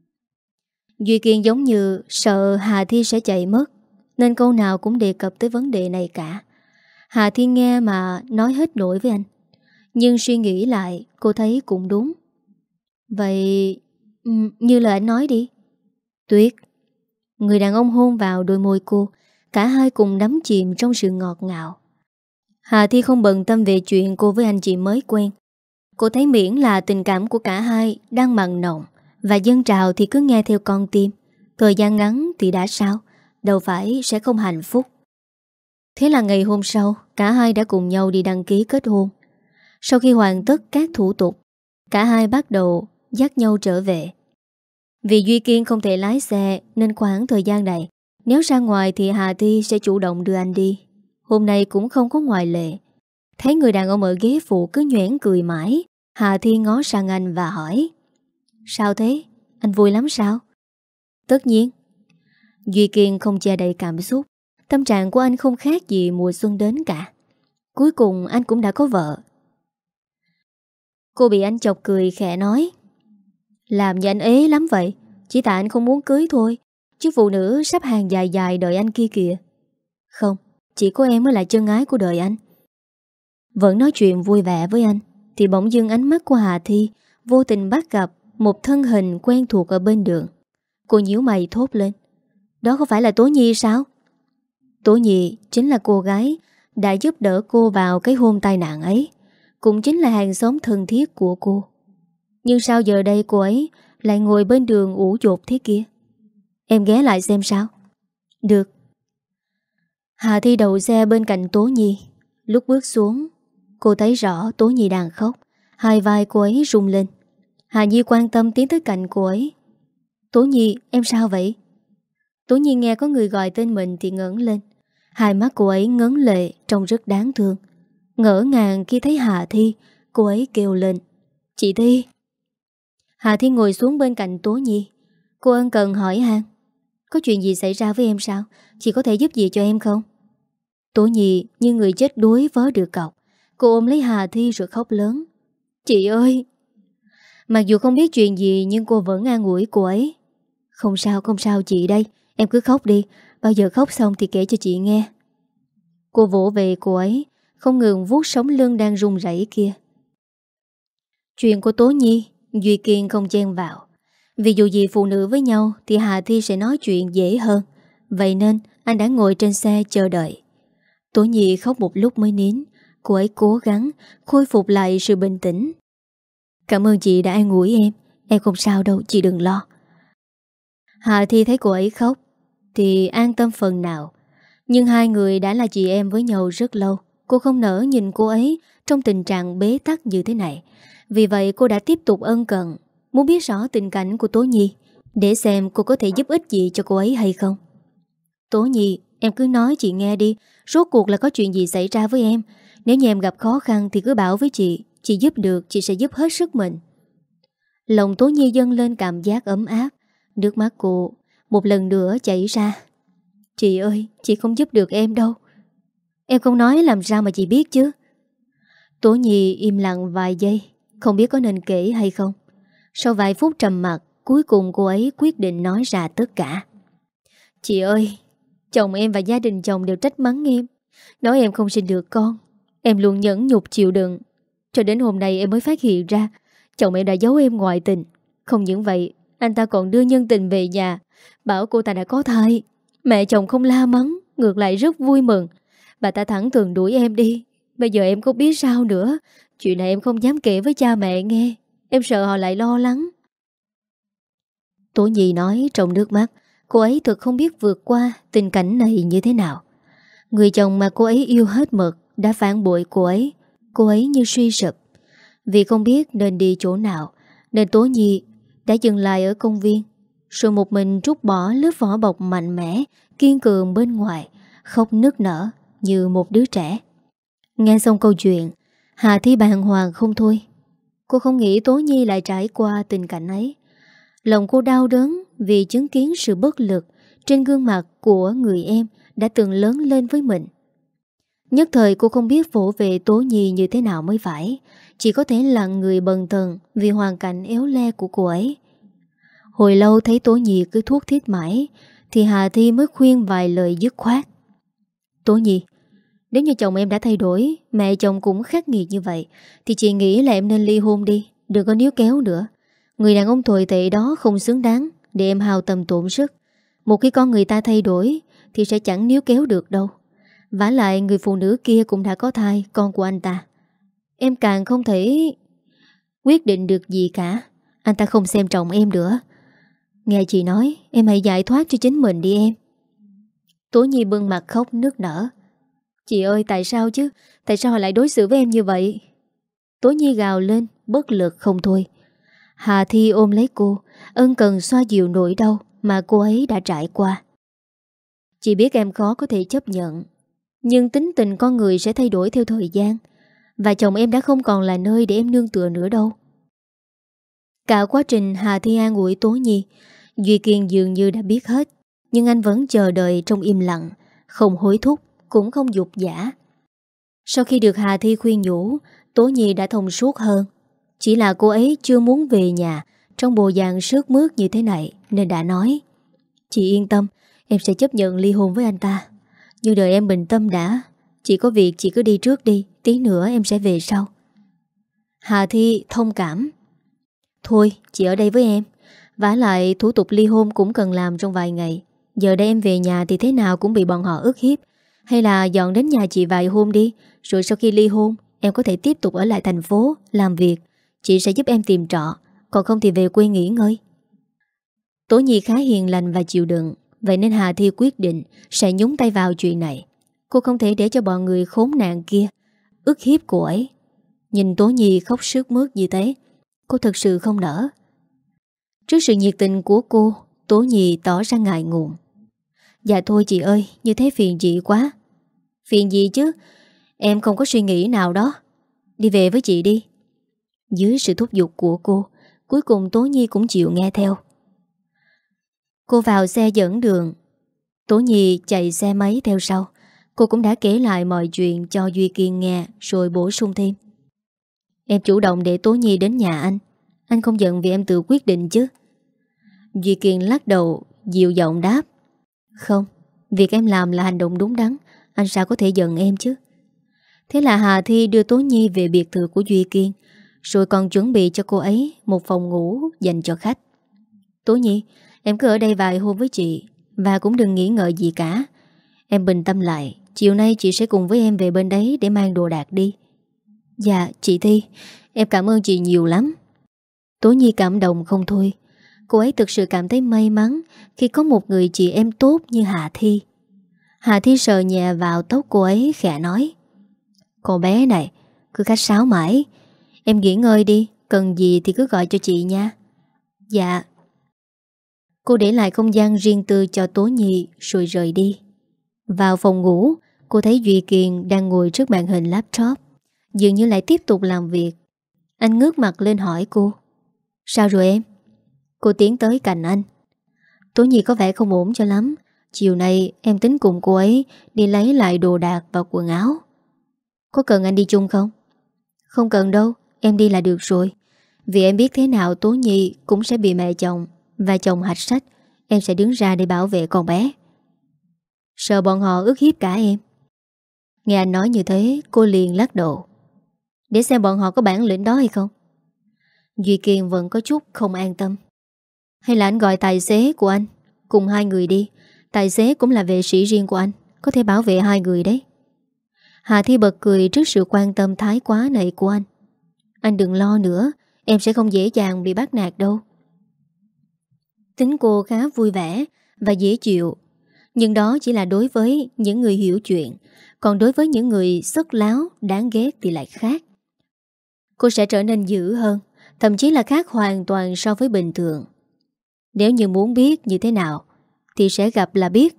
Duy Kiên giống như sợ Hà Thi sẽ chạy mất, nên câu nào cũng đề cập tới vấn đề này cả. Hà Thi nghe mà nói hết nổi với anh, nhưng suy nghĩ lại cô thấy cũng đúng. Vậy như lời anh nói đi. Tuyết. Người đàn ông hôn vào đôi môi cô. Cả hai cùng đắm chìm trong sự ngọt ngào. Hà Thi không bận tâm về chuyện cô với anh chị mới quen. Cô thấy miễn là tình cảm của cả hai đang mặn nồng và dâng trào thì cứ nghe theo con tim. Thời gian ngắn thì đã sao, đâu phải sẽ không hạnh phúc. Thế là ngày hôm sau, cả hai đã cùng nhau đi đăng ký kết hôn. Sau khi hoàn tất các thủ tục, cả hai bắt đầu dắt nhau trở về. Vì Duy Kiên không thể lái xe nên khoảng thời gian này, nếu ra ngoài thì Hà Thi sẽ chủ động đưa anh đi. Hôm nay cũng không có ngoại lệ. Thấy người đàn ông ở ghế phụ cứ nhoẻn cười mãi, Hà Thi ngó sang anh và hỏi: Sao thế? Anh vui lắm sao? Tất nhiên. Duy Kiên không che đậy cảm xúc. Tâm trạng của anh không khác gì mùa xuân đến cả. Cuối cùng anh cũng đã có vợ. Cô bị anh chọc cười khẽ nói: Làm như anh ế lắm vậy. Chỉ tại anh không muốn cưới thôi, chứ phụ nữ sắp hàng dài dài đợi anh kia kìa. Không, chỉ có em mới là chân ái của đời anh. Vẫn nói chuyện vui vẻ với anh, thì bỗng dưng ánh mắt của Hà Thi vô tình bắt gặp một thân hình quen thuộc ở bên đường. Cô nhíu mày thốt lên: Đó không phải là Tố Nhi sao? Tố Nhi chính là cô gái đã giúp đỡ cô vào cái hôm tai nạn ấy, cũng chính là hàng xóm thân thiết của cô. Nhưng sao giờ đây cô ấy lại ngồi bên đường ủ dột thế kia? Em ghé lại xem sao. Được. Hà Thi đậu xe bên cạnh Tố Nhi. Lúc bước xuống, cô thấy rõ Tố Nhi đang khóc. Hai vai cô ấy rung lên. Hà Nhi quan tâm tiến tới cạnh cô ấy. Tố Nhi, em sao vậy? Tố Nhi nghe có người gọi tên mình thì ngẩng lên. Hai mắt cô ấy ngấn lệ, trông rất đáng thương. Ngỡ ngàng khi thấy Hà Thi, cô ấy kêu lên: Chị Thi. Hà Thi ngồi xuống bên cạnh Tố Nhi. Cô ân cần hỏi han: Có chuyện gì xảy ra với em sao? Chị có thể giúp gì cho em không? Tố Nhi như người chết đuối vớ được cọc. Cô ôm lấy Hà Thi rồi khóc lớn: Chị ơi! Mặc dù không biết chuyện gì nhưng cô vẫn an ủi cô ấy: Không sao, không sao chị đây. Em cứ khóc đi. Bao giờ khóc xong thì kể cho chị nghe. Cô vỗ về cô ấy, không ngừng vuốt sống lưng đang run rẩy kia. Chuyện của Tố Nhi, Duy Kiên không chen vào. Vì dù gì phụ nữ với nhau thì Hà Thi sẽ nói chuyện dễ hơn. Vậy nên anh đã ngồi trên xe chờ đợi. Tố Nhi khóc một lúc mới nín. Cô ấy cố gắng khôi phục lại sự bình tĩnh. Cảm ơn chị đã an ủi em. Em không sao đâu, chị đừng lo. Hà Thi thấy cô ấy khóc thì an tâm phần nào. Nhưng hai người đã là chị em với nhau rất lâu. Cô không nỡ nhìn cô ấy trong tình trạng bế tắc như thế này. Vì vậy cô đã tiếp tục ân cần, muốn biết rõ tình cảnh của Tố Nhi, để xem cô có thể giúp ích gì cho cô ấy hay không. Tố Nhi, em cứ nói chị nghe đi. Rốt cuộc là có chuyện gì xảy ra với em? Nếu như em gặp khó khăn thì cứ bảo với chị. Chị giúp được, chị sẽ giúp hết sức mình. Lòng Tố Nhi dâng lên cảm giác ấm áp. Nước mắt cô một lần nữa chảy ra. Chị ơi, chị không giúp được em đâu. Em không nói làm sao mà chị biết chứ? Tố Nhi im lặng vài giây, không biết có nên kể hay không. Sau vài phút trầm mặc, cuối cùng cô ấy quyết định nói ra tất cả. Chị ơi, chồng em và gia đình chồng đều trách mắng em, nói em không sinh được con. Em luôn nhẫn nhục chịu đựng. Cho đến hôm nay em mới phát hiện ra chồng em đã giấu em ngoại tình. Không những vậy, anh ta còn đưa nhân tình về nhà, bảo cô ta đã có thai. Mẹ chồng không la mắng, ngược lại rất vui mừng. Bà ta thẳng thừng đuổi em đi. Bây giờ em không biết sao nữa. Chuyện này em không dám kể với cha mẹ nghe. Em sợ họ lại lo lắng. Tố Nhi nói trong nước mắt. Cô ấy thật không biết vượt qua tình cảnh này như thế nào. Người chồng mà cô ấy yêu hết mực đã phản bội cô ấy. Cô ấy như suy sụp. Vì không biết nên đi chỗ nào, nên Tố Nhi đã dừng lại ở công viên, rồi một mình trút bỏ lớp vỏ bọc mạnh mẽ, kiên cường bên ngoài, khóc nức nở như một đứa trẻ. Nghe xong câu chuyện, Hà Thi bàng hoàng không thôi. Cô không nghĩ Tố Nhi lại trải qua tình cảnh ấy. Lòng cô đau đớn vì chứng kiến sự bất lực trên gương mặt của người em đã từng lớn lên với mình. Nhất thời cô không biết vỗ về Tố Nhi như thế nào mới phải. Chỉ có thể lặng người bần thần vì hoàn cảnh éo le của cô ấy. Hồi lâu thấy Tố Nhi cứ thuốc thiết mãi, thì Hà Thi mới khuyên vài lời dứt khoát. Tố Nhi, nếu như chồng em đã thay đổi, mẹ chồng cũng khắc nghiệt như vậy, thì chị nghĩ là em nên ly hôn đi. Đừng có níu kéo nữa. Người đàn ông tồi tệ đó không xứng đáng để em hao tâm tổn sức. Một khi con người ta thay đổi thì sẽ chẳng níu kéo được đâu. Vả lại người phụ nữ kia cũng đã có thai con của anh ta. Em càng không thể quyết định được gì cả. Anh ta không xem trọng em nữa. Nghe chị nói, em hãy giải thoát cho chính mình đi em. Tố Nhi bưng mặt khóc nức nở. Chị ơi, tại sao chứ? Tại sao họ lại đối xử với em như vậy? Tố Nhi gào lên, bất lực không thôi. Hà Thi ôm lấy cô, ân cần xoa dịu nỗi đau mà cô ấy đã trải qua. Chị biết em khó có thể chấp nhận, nhưng tính tình con người sẽ thay đổi theo thời gian. Và chồng em đã không còn là nơi để em nương tựa nữa đâu. Cả quá trình Hà Thi an ủi Tố Nhi, Duy Kiên dường như đã biết hết. Nhưng anh vẫn chờ đợi trong im lặng, không hối thúc, cũng không dục dã. Sau khi được Hà Thi khuyên nhủ, Tố Nhi đã thông suốt hơn. Chỉ là cô ấy chưa muốn về nhà trong bộ dạng sướt mướt như thế này, nên đã nói: Chị yên tâm, em sẽ chấp nhận ly hôn với anh ta. Nhưng đợi em bình tâm đã. Chị có việc chị cứ đi trước đi, tí nữa em sẽ về sau. Hà Thi thông cảm: Thôi chị ở đây với em. Vả lại thủ tục ly hôn cũng cần làm trong vài ngày. Giờ đây em về nhà thì thế nào cũng bị bọn họ ức hiếp. Hay là dọn đến nhà chị vài hôm đi. Rồi sau khi ly hôn em có thể tiếp tục ở lại thành phố làm việc. Chị sẽ giúp em tìm trọ. Còn không thì về quê nghỉ ngơi. Tố Nhi khá hiền lành và chịu đựng. Vậy nên Hà Thi quyết định sẽ nhúng tay vào chuyện này. Cô không thể để cho bọn người khốn nạn kia ức hiếp cô ấy. Nhìn Tố Nhi khóc sướt mướt như thế, cô thực sự không nỡ. Trước sự nhiệt tình của cô, Tố Nhi tỏ ra ngại ngùng: Dạ thôi chị ơi, như thế phiền chị quá. Phiền gì chứ, em không có suy nghĩ nào đó. Đi về với chị đi. Dưới sự thúc giục của cô, cuối cùng Tố Nhi cũng chịu nghe theo. Cô vào xe dẫn đường, Tố Nhi chạy xe máy theo sau. Cô cũng đã kể lại mọi chuyện cho Duy Kiên nghe, rồi bổ sung thêm: Em chủ động để Tố Nhi đến nhà anh. Anh không giận vì em tự quyết định chứ? Duy Kiên lắc đầu, dịu giọng đáp: Không, việc em làm là hành động đúng đắn. Anh sao có thể giận em chứ? Thế là Hà Thi đưa Tố Nhi về biệt thự của Duy Kiên, rồi còn chuẩn bị cho cô ấy một phòng ngủ dành cho khách. Tố Nhi, em cứ ở đây vài hôm với chị, và cũng đừng nghĩ ngợi gì cả. Em bình tâm lại, chiều nay chị sẽ cùng với em về bên đấy để mang đồ đạc đi. Dạ chị Thi, em cảm ơn chị nhiều lắm. Tố Nhi cảm động không thôi. Cô ấy thực sự cảm thấy may mắn khi có một người chị em tốt như Hà Thi. Hà Thi sờ nhẹ vào tóc cô ấy, khẽ nói: Con bé này cứ khách sáo mãi. Em nghỉ ngơi đi, cần gì thì cứ gọi cho chị nha. Dạ. Cô để lại không gian riêng tư cho Tố Nhi rồi rời đi. Vào phòng ngủ, cô thấy Duy Kiên đang ngồi trước màn hình laptop, dường như lại tiếp tục làm việc. Anh ngước mặt lên hỏi cô: Sao rồi em? Cô tiến tới cạnh anh. Tố Nhi có vẻ không ổn cho lắm. Chiều nay em tính cùng cô ấy đi lấy lại đồ đạc và quần áo. Có cần anh đi chung không? Không cần đâu, em đi là được rồi. Vì em biết thế nào Tố Nhi cũng sẽ bị mẹ chồng và chồng hạch sách. Em sẽ đứng ra để bảo vệ con bé. Sợ bọn họ ức hiếp cả em. Nghe anh nói như thế, cô liền lắc đầu. Để xem bọn họ có bản lĩnh đó hay không. Duy Kiên vẫn có chút không an tâm. Hay là anh gọi tài xế của anh cùng hai người đi. Tài xế cũng là vệ sĩ riêng của anh, có thể bảo vệ hai người đấy. Hà Thi bật cười trước sự quan tâm thái quá này của anh. Anh đừng lo nữa, em sẽ không dễ dàng bị bắt nạt đâu. Tính cô khá vui vẻ và dễ chịu. Nhưng đó chỉ là đối với những người hiểu chuyện. Còn đối với những người sất láo, đáng ghét thì lại khác. Cô sẽ trở nên dữ hơn, thậm chí là khác hoàn toàn so với bình thường. Nếu như muốn biết như thế nào thì sẽ gặp là biết.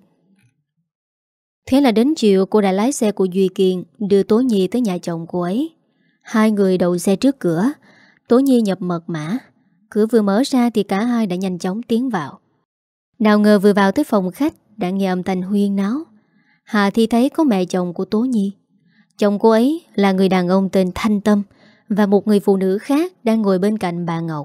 Thế là đến chiều cô đã lái xe của Duy Kiên đưa Tố Nhi tới nhà chồng cô ấy. Hai người đậu xe trước cửa. Tố Nhi nhập mật mã. Cửa vừa mở ra thì cả hai đã nhanh chóng tiến vào. Nào ngờ vừa vào tới phòng khách đã nghe âm thanh huyên náo. Hà Thi thấy có mẹ chồng của Tố Nhi. Chồng cô ấy là người đàn ông tên Thanh Tâm và một người phụ nữ khác đang ngồi bên cạnh bà Ngọc.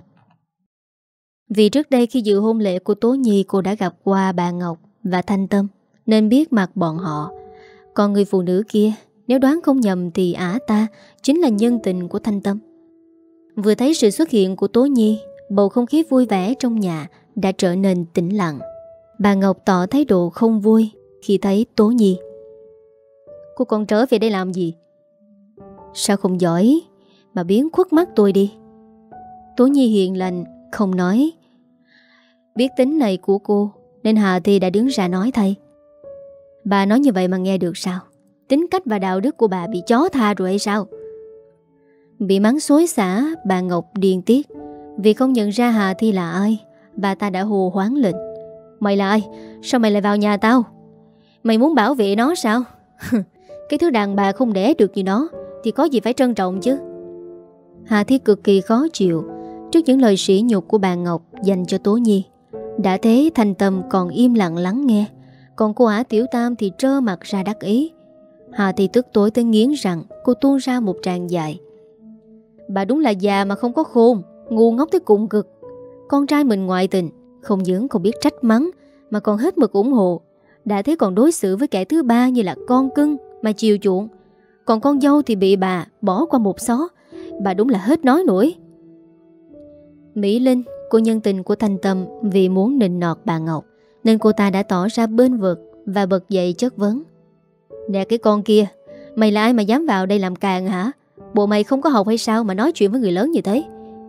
Vì trước đây khi dự hôn lễ của Tố Nhi cô đã gặp qua bà Ngọc và Thanh Tâm nên biết mặt bọn họ. Còn người phụ nữ kia, nếu đoán không nhầm thì ả ta chính là nhân tình của Thanh Tâm. Vừa thấy sự xuất hiện của Tố Nhi, bầu không khí vui vẻ trong nhà đã trở nên tĩnh lặng. Bà Ngọc tỏ thái độ không vui khi thấy Tố Nhi. Cô còn trở về đây làm gì? Sao không giỏi mà biến khuất mắt tôi đi. Tố Nhi hiền lành không nói. Biết tính này của cô nên Hà Thi đã đứng ra nói thay. Bà nói như vậy mà nghe được sao? Tính cách và đạo đức của bà bị chó tha rồi hay sao? Bị mắng xối xả, bà Ngọc điên tiết. Vì không nhận ra Hà Thi là ai, bà ta đã hô hoáng lên. Mày là ai? Sao mày lại vào nhà tao? Mày muốn bảo vệ nó sao? Cái thứ đàn bà không đẻ được như nó, thì có gì phải trân trọng chứ. Hà Thi cực kỳ khó chịu trước những lời sỉ nhục của bà Ngọc dành cho Tố Nhi. Đã thế Thanh Tâm còn im lặng lắng nghe, còn cô ả Tiểu Tam thì trơ mặt ra đắc ý. Hà Thi tức tối tới nghiến rằng cô tuôn ra một tràng dài. Bà đúng là già mà không có khôn, ngu ngốc tới cùng cực. Con trai mình ngoại tình, không những không biết trách mắng mà còn hết mực ủng hộ. Đã thế còn đối xử với kẻ thứ ba như là con cưng mà chiều chuộng. Còn con dâu thì bị bà bỏ qua một xó. Bà đúng là hết nói nổi. Mỹ Linh, cô nhân tình của Thanh Tâm, vì muốn nịnh nọt bà Ngọc nên cô ta đã tỏ ra bênh vực và bật dậy chất vấn. Nè cái con kia, mày là ai mà dám vào đây làm càng hả? Bộ mày không có học hay sao mà nói chuyện với người lớn như thế?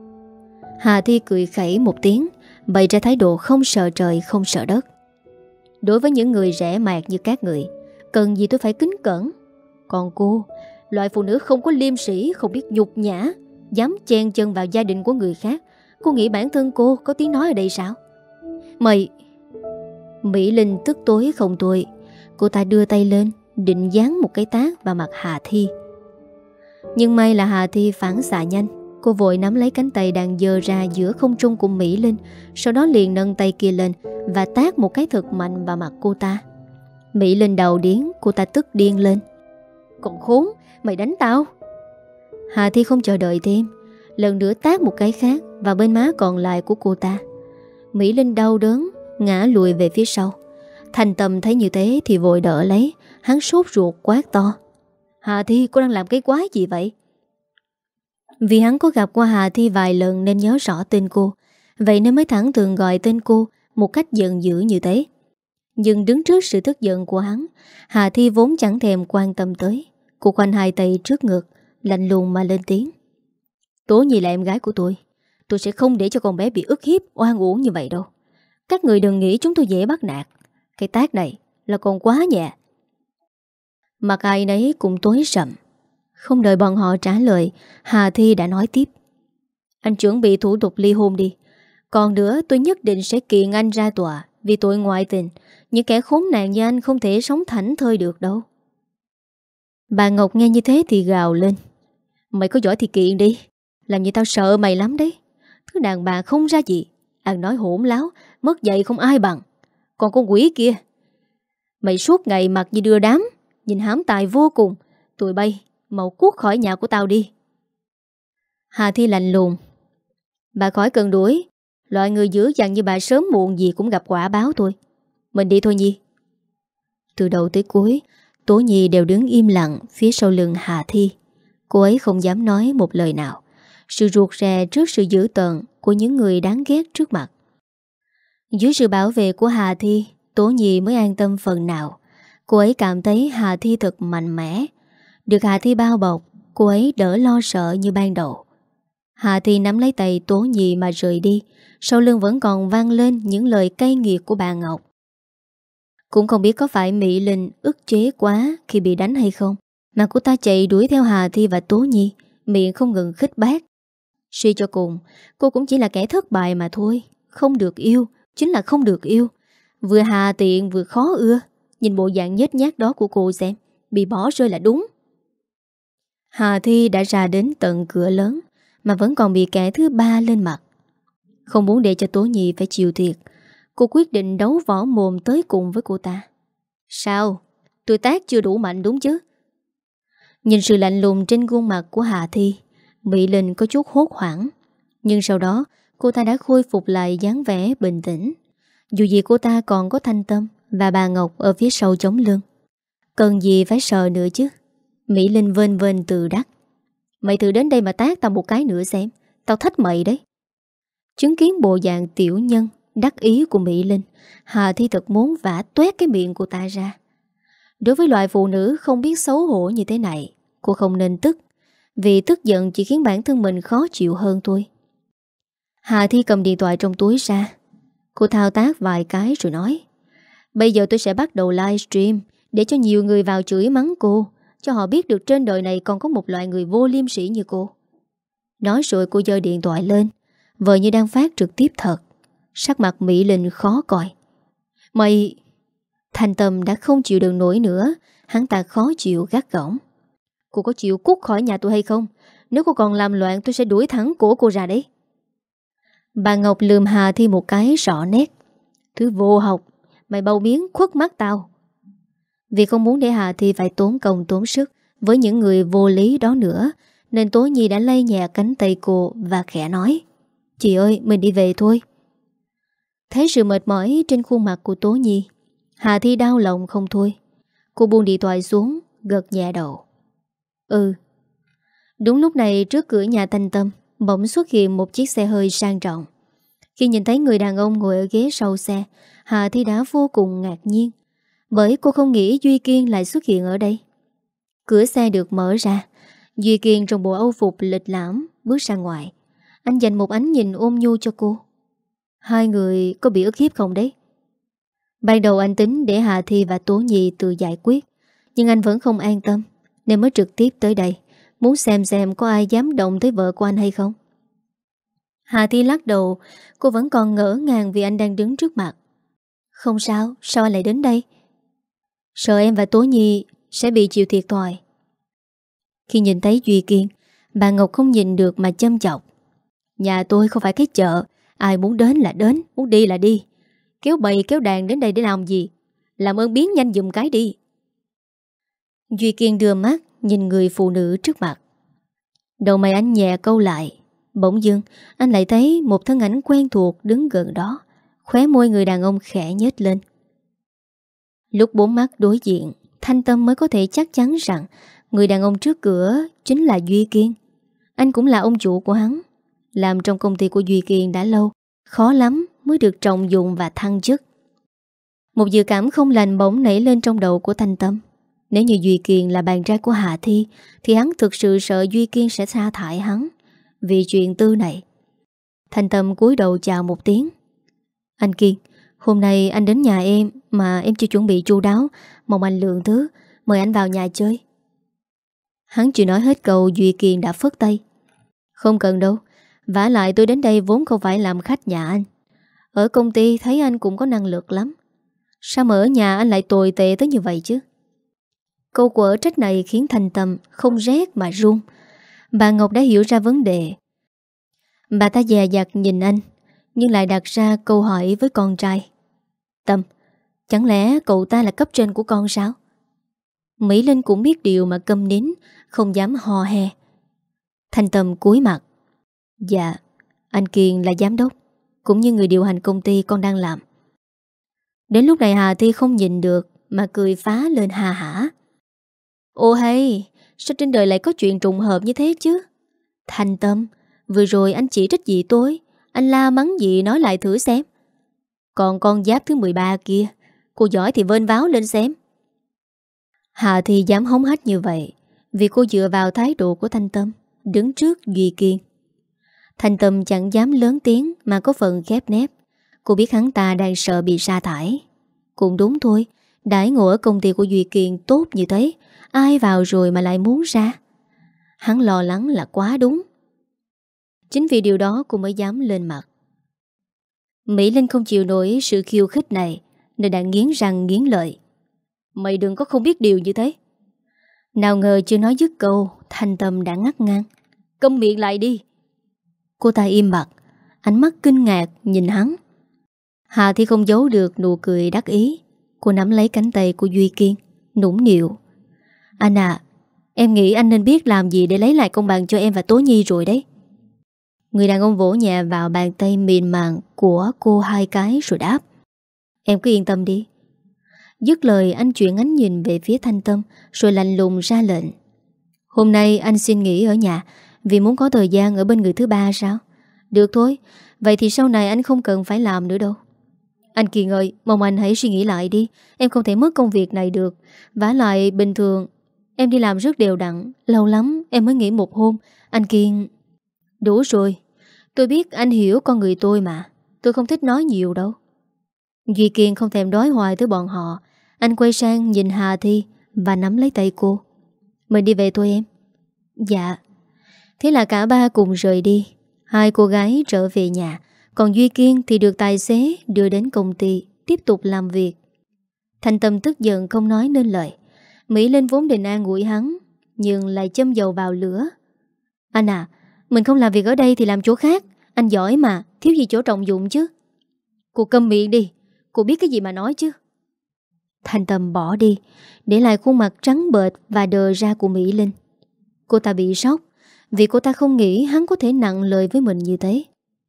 Hà Thi cười khẩy một tiếng, bày ra thái độ không sợ trời không sợ đất. Đối với những người rẻ mạt như các người, cần gì tôi phải kính cẩn. Còn cô, loại phụ nữ không có liêm sĩ, không biết nhục nhã, dám chen chân vào gia đình của người khác. Cô nghĩ bản thân cô có tiếng nói ở đây sao? Mày... Mỹ Linh tức tối không thôi. Cô ta đưa tay lên định giáng một cái tát vào mặt Hà Thi. Nhưng may là Hà Thi phản xạ nhanh. Cô vội nắm lấy cánh tay đang giơ ra giữa không trung của Mỹ Linh, sau đó liền nâng tay kia lên và tát một cái thật mạnh vào mặt cô ta. Mỹ Linh đầu điếng, cô ta tức điên lên. Còn khốn, mày đánh tao. Hà Thi không chờ đợi thêm, lần nữa tát một cái khác vào bên má còn lại của cô ta. Mỹ Linh đau đớn ngã lùi về phía sau. Thanh Tâm thấy như thế thì vội đỡ lấy. Hắn sốt ruột quát to. Hà Thi, cô đang làm cái quái gì vậy? Vì hắn có gặp qua Hà Thi vài lần nên nhớ rõ tên cô, vậy nên mới thẳng thừng gọi tên cô một cách giận dữ như thế. Nhưng đứng trước sự tức giận của hắn, Hà Thi vốn chẳng thèm quan tâm tới. Cô khoanh hai tay trước ngực, lạnh lùng mà lên tiếng. Tố Nhi là em gái của tôi. Tôi sẽ không để cho con bé bị ức hiếp, oan uổng như vậy đâu. Các người đừng nghĩ chúng tôi dễ bắt nạt. Cái tát này là còn quá nhẹ. Mặt ai nấy cũng tối sầm. Không đợi bọn họ trả lời, Hà Thi đã nói tiếp. Anh chuẩn bị thủ tục ly hôn đi. Còn nữa tôi nhất định sẽ kiện anh ra tòa vì tội ngoại tình. Những kẻ khốn nạn như anh không thể sống thảnh thơi được đâu. Bà Ngọc nghe như thế thì gào lên. Mày có giỏi thì kiện đi. Làm như tao sợ mày lắm đấy. Thứ đàn bà không ra gì. Ăn nói hỗn láo, mất dạy không ai bằng. Còn con quỷ kia, mày suốt ngày mặt như đưa đám, nhìn hám tài vô cùng. Tụi bay mau cuốc khỏi nhà của tao đi. Hà Thi lạnh lùng. Bà khỏi cần đuổi. Loại người dữ dằn như bà sớm muộn gì cũng gặp quả báo thôi. Mình đi thôi Nhi. Từ đầu tới cuối, Tố Nhi đều đứng im lặng phía sau lưng Hà Thi. Cô ấy không dám nói một lời nào. Sự ruột rè trước sự dữ tợn của những người đáng ghét trước mặt. Dưới sự bảo vệ của Hà Thi, Tố Nhi mới an tâm phần nào. Cô ấy cảm thấy Hà Thi thật mạnh mẽ. Được Hà Thi bao bọc, cô ấy đỡ lo sợ như ban đầu. Hà Thi nắm lấy tay Tố Nhi mà rời đi. Sau lưng vẫn còn vang lên những lời cay nghiệt của bà Ngọc. Cũng không biết có phải Mỹ Linh ức chế quá khi bị đánh hay không, mà cô ta chạy đuổi theo Hà Thi và Tố Nhi, miệng không ngừng khích bác. Suy cho cùng, cô cũng chỉ là kẻ thất bại mà thôi. Không được yêu, chính là không được yêu. Vừa hà tiện vừa khó ưa. Nhìn bộ dạng nhếch nhác đó của cô xem, bị bỏ rơi là đúng. Hà Thi đã ra đến tận cửa lớn mà vẫn còn bị kẻ thứ ba lên mặt. Không muốn để cho Tố Nhi phải chịu thiệt, cô quyết định đấu võ mồm tới cùng với cô ta. Sao? Tôi tác chưa đủ mạnh đúng chứ? Nhìn sự lạnh lùng trên gương mặt của Hà Thi, Mỹ Linh có chút hốt hoảng. Nhưng sau đó cô ta đã khôi phục lại dáng vẻ bình tĩnh. Dù gì cô ta còn có Thanh Tâm và bà Ngọc ở phía sau chống lưng. Cần gì phải sợ nữa chứ? Mỹ Linh vên vên từ đắc. Mày thử đến đây mà tát tao một cái nữa xem. Tao thách mày đấy. Chứng kiến bộ dạng tiểu nhân đắc ý của Mỹ Linh, Hà Thi thật muốn vả toét cái miệng của ta ra. Đối với loại phụ nữ không biết xấu hổ như thế này, cô không nên tức. Vì tức giận chỉ khiến bản thân mình khó chịu hơn thôi. Hà Thi cầm điện thoại trong túi ra. Cô thao tác vài cái rồi nói. Bây giờ tôi sẽ bắt đầu livestream để cho nhiều người vào chửi mắng cô, cho họ biết được trên đời này còn có một loại người vô liêm sỉ như cô. Nói rồi cô giơ điện thoại lên, vờ như đang phát trực tiếp thật. Sắc mặt Mỹ Linh khó coi. Mày... Thanh Tâm đã không chịu được nổi nữa. Hắn ta khó chịu gắt gỏng. Cô có chịu cút khỏi nhà tôi hay không? Nếu cô còn làm loạn tôi sẽ đuổi thẳng cổ cô ra đấy. Bà Ngọc lườm Hà Thi một cái rõ nét. Thứ vô học, mày bầu biến khuất mắt tao. Vì không muốn để Hà Thi phải tốn công tốn sức với những người vô lý đó nữa, nên Tố Nhi đã lay nhẹ cánh tay cô và khẽ nói: Chị ơi, mình đi về thôi. Thấy sự mệt mỏi trên khuôn mặt của Tố Nhi, Hà Thi đau lòng không thôi. Cô buông điện thoại xuống, gật nhẹ đầu. Ừ. Đúng lúc này trước cửa nhà Thanh Tâm bỗng xuất hiện một chiếc xe hơi sang trọng. Khi nhìn thấy người đàn ông ngồi ở ghế sau xe, Hà Thi đã vô cùng ngạc nhiên, bởi cô không nghĩ Duy Kiên lại xuất hiện ở đây. Cửa xe được mở ra, Duy Kiên trong bộ âu phục lịch lãm bước ra ngoài. Anh dành một ánh nhìn ôm nhu cho cô. Hai người có bị ức hiếp không đấy? Ban đầu anh tính để Hà Thi và Tố Nhi tự giải quyết, nhưng anh vẫn không an tâm nên mới trực tiếp tới đây, muốn xem xem có ai dám động tới vợ của anh hay không. Hà Thi lắc đầu, cô vẫn còn ngỡ ngàng vì anh đang đứng trước mặt. Không sao, sao anh lại đến đây? Sợ em và Tố Nhi sẽ bị chịu thiệt thòi. Khi nhìn thấy Duy Kiên, bà Ngọc không nhìn được mà châm chọc. Nhà tôi không phải cái chợ, ai muốn đến là đến, muốn đi là đi. Kéo bầy kéo đàn đến đây để làm gì? Làm ơn biến nhanh giùm cái đi. Duy Kiên đưa mắt nhìn người phụ nữ trước mặt. Đầu mày anh nhẹ câu lại. Bỗng dưng anh lại thấy một thân ảnh quen thuộc đứng gần đó. Khóe môi người đàn ông khẽ nhếch lên. Lúc bốn mắt đối diện, Thanh Tâm mới có thể chắc chắn rằng người đàn ông trước cửa chính là Duy Kiên. Anh cũng là ông chủ của hắn. Làm trong công ty của Duy Kiên đã lâu, khó lắm mới được trọng dụng và thăng chức. Một dự cảm không lành bỗng nảy lên trong đầu của Thanh Tâm. Nếu như Duy Kiên là bạn trai của Hà Thi, thì hắn thực sự sợ Duy Kiên sẽ sa thải hắn vì chuyện tư này. Thanh Tâm cúi đầu chào một tiếng. Anh Kiên, hôm nay anh đến nhà em mà em chưa chuẩn bị chu đáo, mong anh lượng thứ, mời anh vào nhà chơi. Hắn chưa nói hết câu, Duy Kiên đã phất tay. Không cần đâu, vả lại tôi đến đây vốn không phải làm khách nhà anh. Ở công ty thấy anh cũng có năng lực lắm. Sao mà ở nhà anh lại tồi tệ tới như vậy chứ? Câu quở trách này khiến Thanh Tâm không rét mà run. Bà Ngọc đã hiểu ra vấn đề. Bà ta dè dặt nhìn anh, nhưng lại đặt ra câu hỏi với con trai. Tâm, chẳng lẽ cậu ta là cấp trên của con sao? Mỹ Linh cũng biết điều mà câm nín, không dám hò he. Thanh Tâm cúi mặt. Dạ, anh Kiên là giám đốc, cũng như người điều hành công ty con đang làm. Đến lúc này Hà Thi không nhìn được mà cười phá lên hà hả. Ô hay, sao trên đời lại có chuyện trùng hợp như thế chứ? Thanh Tâm, vừa rồi anh chỉ trích gì tôi? Anh la mắng gì nói lại thử xem. Còn con giáp thứ mười ba kia, cô giỏi thì vênh váo lên xem. Hà Thi dám hống hách như vậy vì cô dựa vào thái độ của Thanh Tâm đứng trước Duy Kiên. Thanh Tâm chẳng dám lớn tiếng mà có phần khép nép. Cô biết hắn ta đang sợ bị sa thải. Cũng đúng thôi, đãi ngộ ở công ty của Duy Kiên tốt như thế, ai vào rồi mà lại muốn ra. Hắn lo lắng là quá đúng. Chính vì điều đó cô mới dám lên mặt. Mỹ Linh không chịu nổi sự khiêu khích này nên đã nghiến răng nghiến lợi. Mày đừng có không biết điều như thế. Nào ngờ chưa nói dứt câu, Thanh Tâm đã ngắt ngang. Câm miệng lại đi. Cô ta im bặt, ánh mắt kinh ngạc nhìn hắn. Hà Thi không giấu được nụ cười đắc ý. Cô nắm lấy cánh tay của Duy Kiên, nũng nịu. Anh à, em nghĩ anh nên biết làm gì để lấy lại công bằng cho em và Tố Nhi rồi đấy. Người đàn ông vỗ nhẹ vào bàn tay mịn màng của cô hai cái rồi đáp. Em cứ yên tâm đi. Dứt lời anh chuyển ánh nhìn về phía Thanh Tâm rồi lạnh lùng ra lệnh. Hôm nay anh xin nghỉ ở nhà vì muốn có thời gian ở bên người thứ ba sao? Được thôi, vậy thì sau này anh không cần phải làm nữa đâu. Anh Kiên ơi, mong anh hãy suy nghĩ lại đi. Em không thể mất công việc này được. Vả lại bình thường em đi làm rất đều đặn. Lâu lắm em mới nghỉ một hôm. Anh Kiên... Đủ rồi. Tôi biết anh hiểu con người tôi mà. Tôi không thích nói nhiều đâu. Duy Kiên không thèm đói hoài tới bọn họ. Anh quay sang nhìn Hà Thi và nắm lấy tay cô. Mình đi về thôi em. Dạ. Thế là cả ba cùng rời đi. Hai cô gái trở về nhà. Còn Duy Kiên thì được tài xế đưa đến công ty tiếp tục làm việc. Thanh Tâm tức giận không nói nên lời. Mỹ Linh vốn định an ủi hắn, nhưng lại châm dầu vào lửa. Anh à, mình không làm việc ở đây thì làm chỗ khác. Anh giỏi mà, thiếu gì chỗ trọng dụng chứ. Cô câm miệng đi, cô biết cái gì mà nói chứ. Thanh Tâm bỏ đi, để lại khuôn mặt trắng bệch và đờ ra của Mỹ Linh. Cô ta bị sốc vì cô ta không nghĩ hắn có thể nặng lời với mình như thế.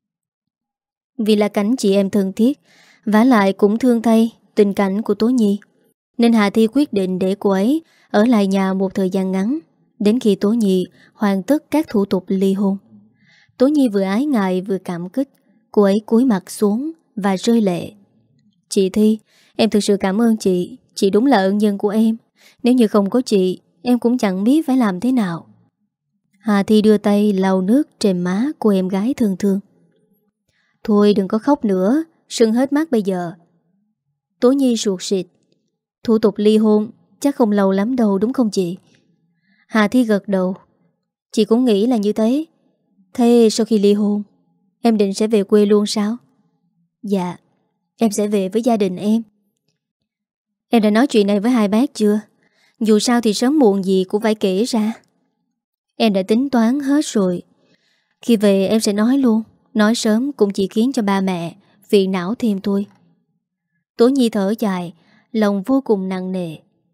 Vì là cảnh chị em thân thiết, vả lại cũng thương thay tình cảnh của Tố Nhi, nên Hà Thi quyết định để cô ấy ở lại nhà một thời gian ngắn, đến khi Tố Nhi hoàn tất các thủ tục ly hôn. Tố Nhi vừa ái ngại vừa cảm kích. Cô ấy cúi mặt xuống và rơi lệ. Chị Thi, em thực sự cảm ơn chị. Chị đúng là ân nhân của em. Nếu như không có chị, em cũng chẳng biết phải làm thế nào. Hà Thi đưa tay lau nước trên má của em gái thương thương. Thôi đừng có khóc nữa, sưng hết mắt bây giờ. Tố Nhi ruột xịt. Thủ tục ly hôn chắc không lâu lắm đâu đúng không chị? Hà Thi gật đầu. Chị cũng nghĩ là như thế. Thế sau khi ly hôn, em định sẽ về quê luôn sao? Dạ, em sẽ về với gia đình em. Em đã nói chuyện này với hai bác chưa? Dù sao thì sớm muộn gì cũng phải kể ra. Em đã tính toán hết rồi. Khi về em sẽ nói luôn. Nói sớm cũng chỉ khiến cho ba mẹ phiền não thêm thôi. Tố Nhi thở dài, lòng vô cùng nặng nề.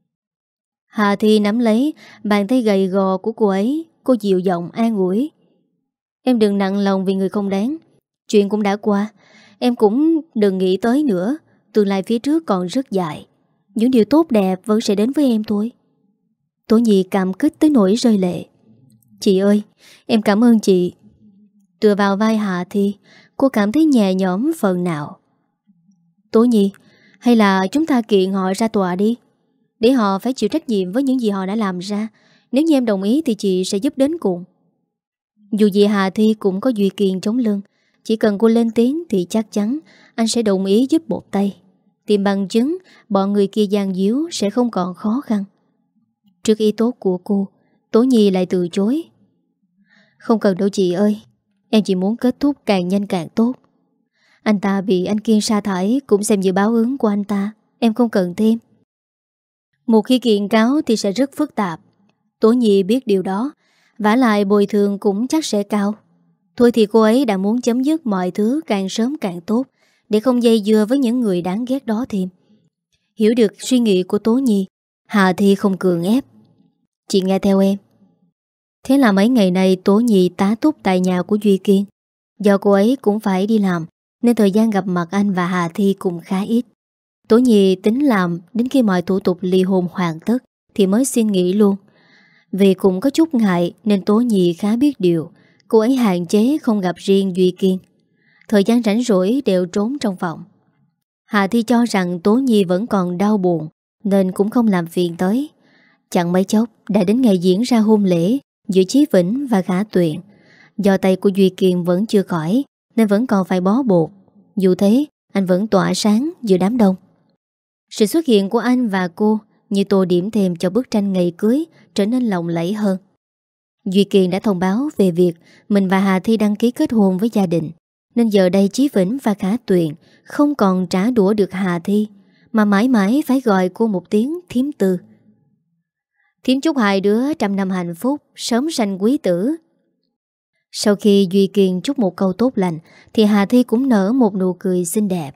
Hà Thi nắm lấy bàn tay gầy gò của cô ấy. Cô dịu giọng an ủi. Em đừng nặng lòng vì người không đáng. Chuyện cũng đã qua. Em cũng đừng nghĩ tới nữa. Tương lai phía trước còn rất dài. Những điều tốt đẹp vẫn sẽ đến với em thôi. Tố Nhi cảm kích tới nỗi rơi lệ. Chị ơi, em cảm ơn chị. Tựa vào vai Hà Thi, cô cảm thấy nhẹ nhõm phần nào. Tố Nhi, hay là chúng ta kiện họ ra tòa đi, để họ phải chịu trách nhiệm với những gì họ đã làm ra. Nếu như em đồng ý thì chị sẽ giúp đến cùng. Dù gì Hà Thi cũng có Duy Kiên chống lưng. Chỉ cần cô lên tiếng thì chắc chắn anh sẽ đồng ý giúp một tay. Tìm bằng chứng bọn người kia gian díu sẽ không còn khó khăn. Trước ý tốt của cô, Tố Nhi lại từ chối. Không cần đâu chị ơi. Em chỉ muốn kết thúc càng nhanh càng tốt. Anh ta bị anh Kiên sa thải cũng xem như báo ứng của anh ta. Em không cần thêm. Một khi kiện cáo thì sẽ rất phức tạp. Tố Nhi biết điều đó. Vả lại bồi thường cũng chắc sẽ cao. Thôi thì cô ấy đã muốn chấm dứt mọi thứ càng sớm càng tốt, để không dây dưa với những người đáng ghét đó thêm. Hiểu được suy nghĩ của Tố Nhi, Hà Thi không cường ép. Chị nghe theo em. Thế là mấy ngày nay Tố Nhi tá túc tại nhà của Duy Kiên. Do cô ấy cũng phải đi làm, nên thời gian gặp mặt anh và Hà Thi cũng khá ít. Tố Nhi tính làm đến khi mọi thủ tục ly hôn hoàn tất thì mới xin nghỉ luôn. Vì cũng có chút ngại nên Tố Nhi khá biết điều. Cô ấy hạn chế không gặp riêng Duy Kiên. Thời gian rảnh rỗi đều trốn trong phòng. Hà Thi cho rằng Tố Nhi vẫn còn đau buồn nên cũng không làm phiền tới. Chẳng mấy chốc đã đến ngày diễn ra hôn lễ giữa Chí Vĩnh và Khả Tuyền. Do tay của Duy Kiên vẫn chưa khỏi nên vẫn còn phải bó bột. Dù thế anh vẫn tỏa sáng giữa đám đông. Sự xuất hiện của anh và cô như tô điểm thêm cho bức tranh ngày cưới trở nên lộng lẫy hơn. Duy Kiên đã thông báo về việc mình và Hà Thi đăng ký kết hôn với gia đình, nên giờ đây Chí Vĩnh và Khả Tuyền không còn trả đũa được Hà Thi, mà mãi mãi phải gọi cô một tiếng thím Tư. Thím chúc hai đứa trăm năm hạnh phúc, sớm sanh quý tử. Sau khi Duy Kiên chúc một câu tốt lành thì Hà Thi cũng nở một nụ cười xinh đẹp.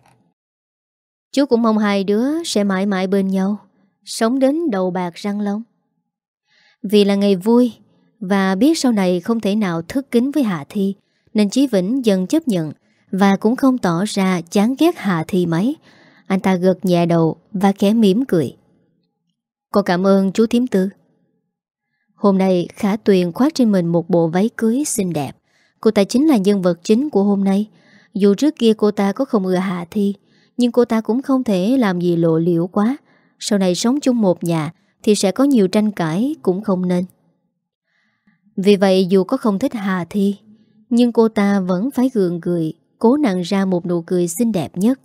Chú cũng mong hai đứa sẽ mãi mãi bên nhau, sống đến đầu bạc răng long. Vì là ngày vui và biết sau này không thể nào thất kính với Hà Thi, nên Chí Vĩnh dần chấp nhận và cũng không tỏ ra chán ghét Hà Thi mấy. Anh ta gật nhẹ đầu và khẽ mỉm cười. Con cảm ơn chú thím Tư. Hôm nay Khả Tuyền khoác trên mình một bộ váy cưới xinh đẹp. Cô ta chính là nhân vật chính của hôm nay. Dù trước kia cô ta có không ưa Hà Thi, nhưng cô ta cũng không thể làm gì lộ liễu quá. Sau này sống chung một nhà thì sẽ có nhiều tranh cãi cũng không nên. Vì vậy dù có không thích Hà Thi, nhưng cô ta vẫn phải gượng cười, cố nặn ra một nụ cười xinh đẹp nhất.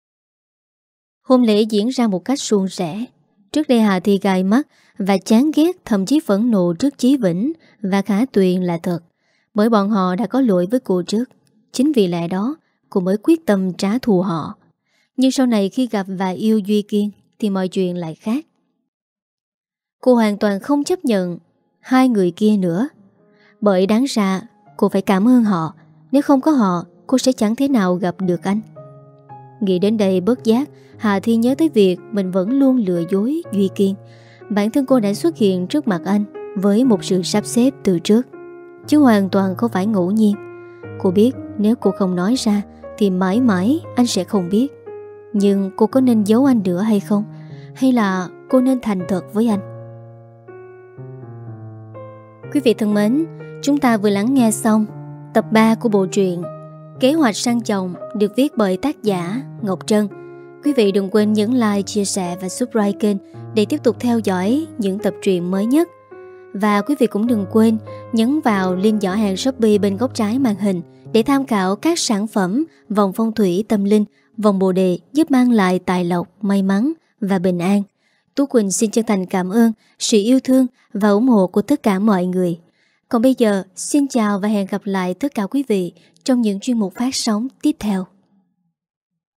Hôn lễ diễn ra một cách suôn sẻ. Trước đây Hà Thi gai mắt và chán ghét, thậm chí phẫn nộ trước Chí Vĩnh và Khả Tuyền là thật, bởi bọn họ đã có lỗi với cô trước. Chính vì lẽ đó cô mới quyết tâm trả thù họ. Nhưng sau này khi gặp và yêu Duy Kiên thì mọi chuyện lại khác. Cô hoàn toàn không chấp nhận hai người kia nữa. Bởi đáng ra cô phải cảm ơn họ. Nếu không có họ, cô sẽ chẳng thế nào gặp được anh. Nghĩ đến đây bất giác, Hà Thi nhớ tới việc mình vẫn luôn lừa dối Duy Kiên. Bản thân cô đã xuất hiện trước mặt anh với một sự sắp xếp từ trước, chứ hoàn toàn không phải ngẫu nhiên. Cô biết nếu cô không nói ra thì mãi mãi anh sẽ không biết. Nhưng cô có nên giấu anh nữa hay không? Hay là cô nên thành thật với anh? Quý vị thân mến, chúng ta vừa lắng nghe xong tập ba của bộ truyện Kế hoạch săn chồng được viết bởi tác giả Ngọc Trân. Quý vị đừng quên nhấn like, chia sẻ và subscribe kênh để tiếp tục theo dõi những tập truyện mới nhất. Và quý vị cũng đừng quên nhấn vào link giỏ hàng Shopee bên góc trái màn hình để tham khảo các sản phẩm vòng phong thủy tâm linh, vòng bồ đề giúp mang lại tài lộc, may mắn và bình an. Tú Quỳnh xin chân thành cảm ơn sự yêu thương và ủng hộ của tất cả mọi người. Còn bây giờ, xin chào và hẹn gặp lại tất cả quý vị trong những chuyên mục phát sóng tiếp theo.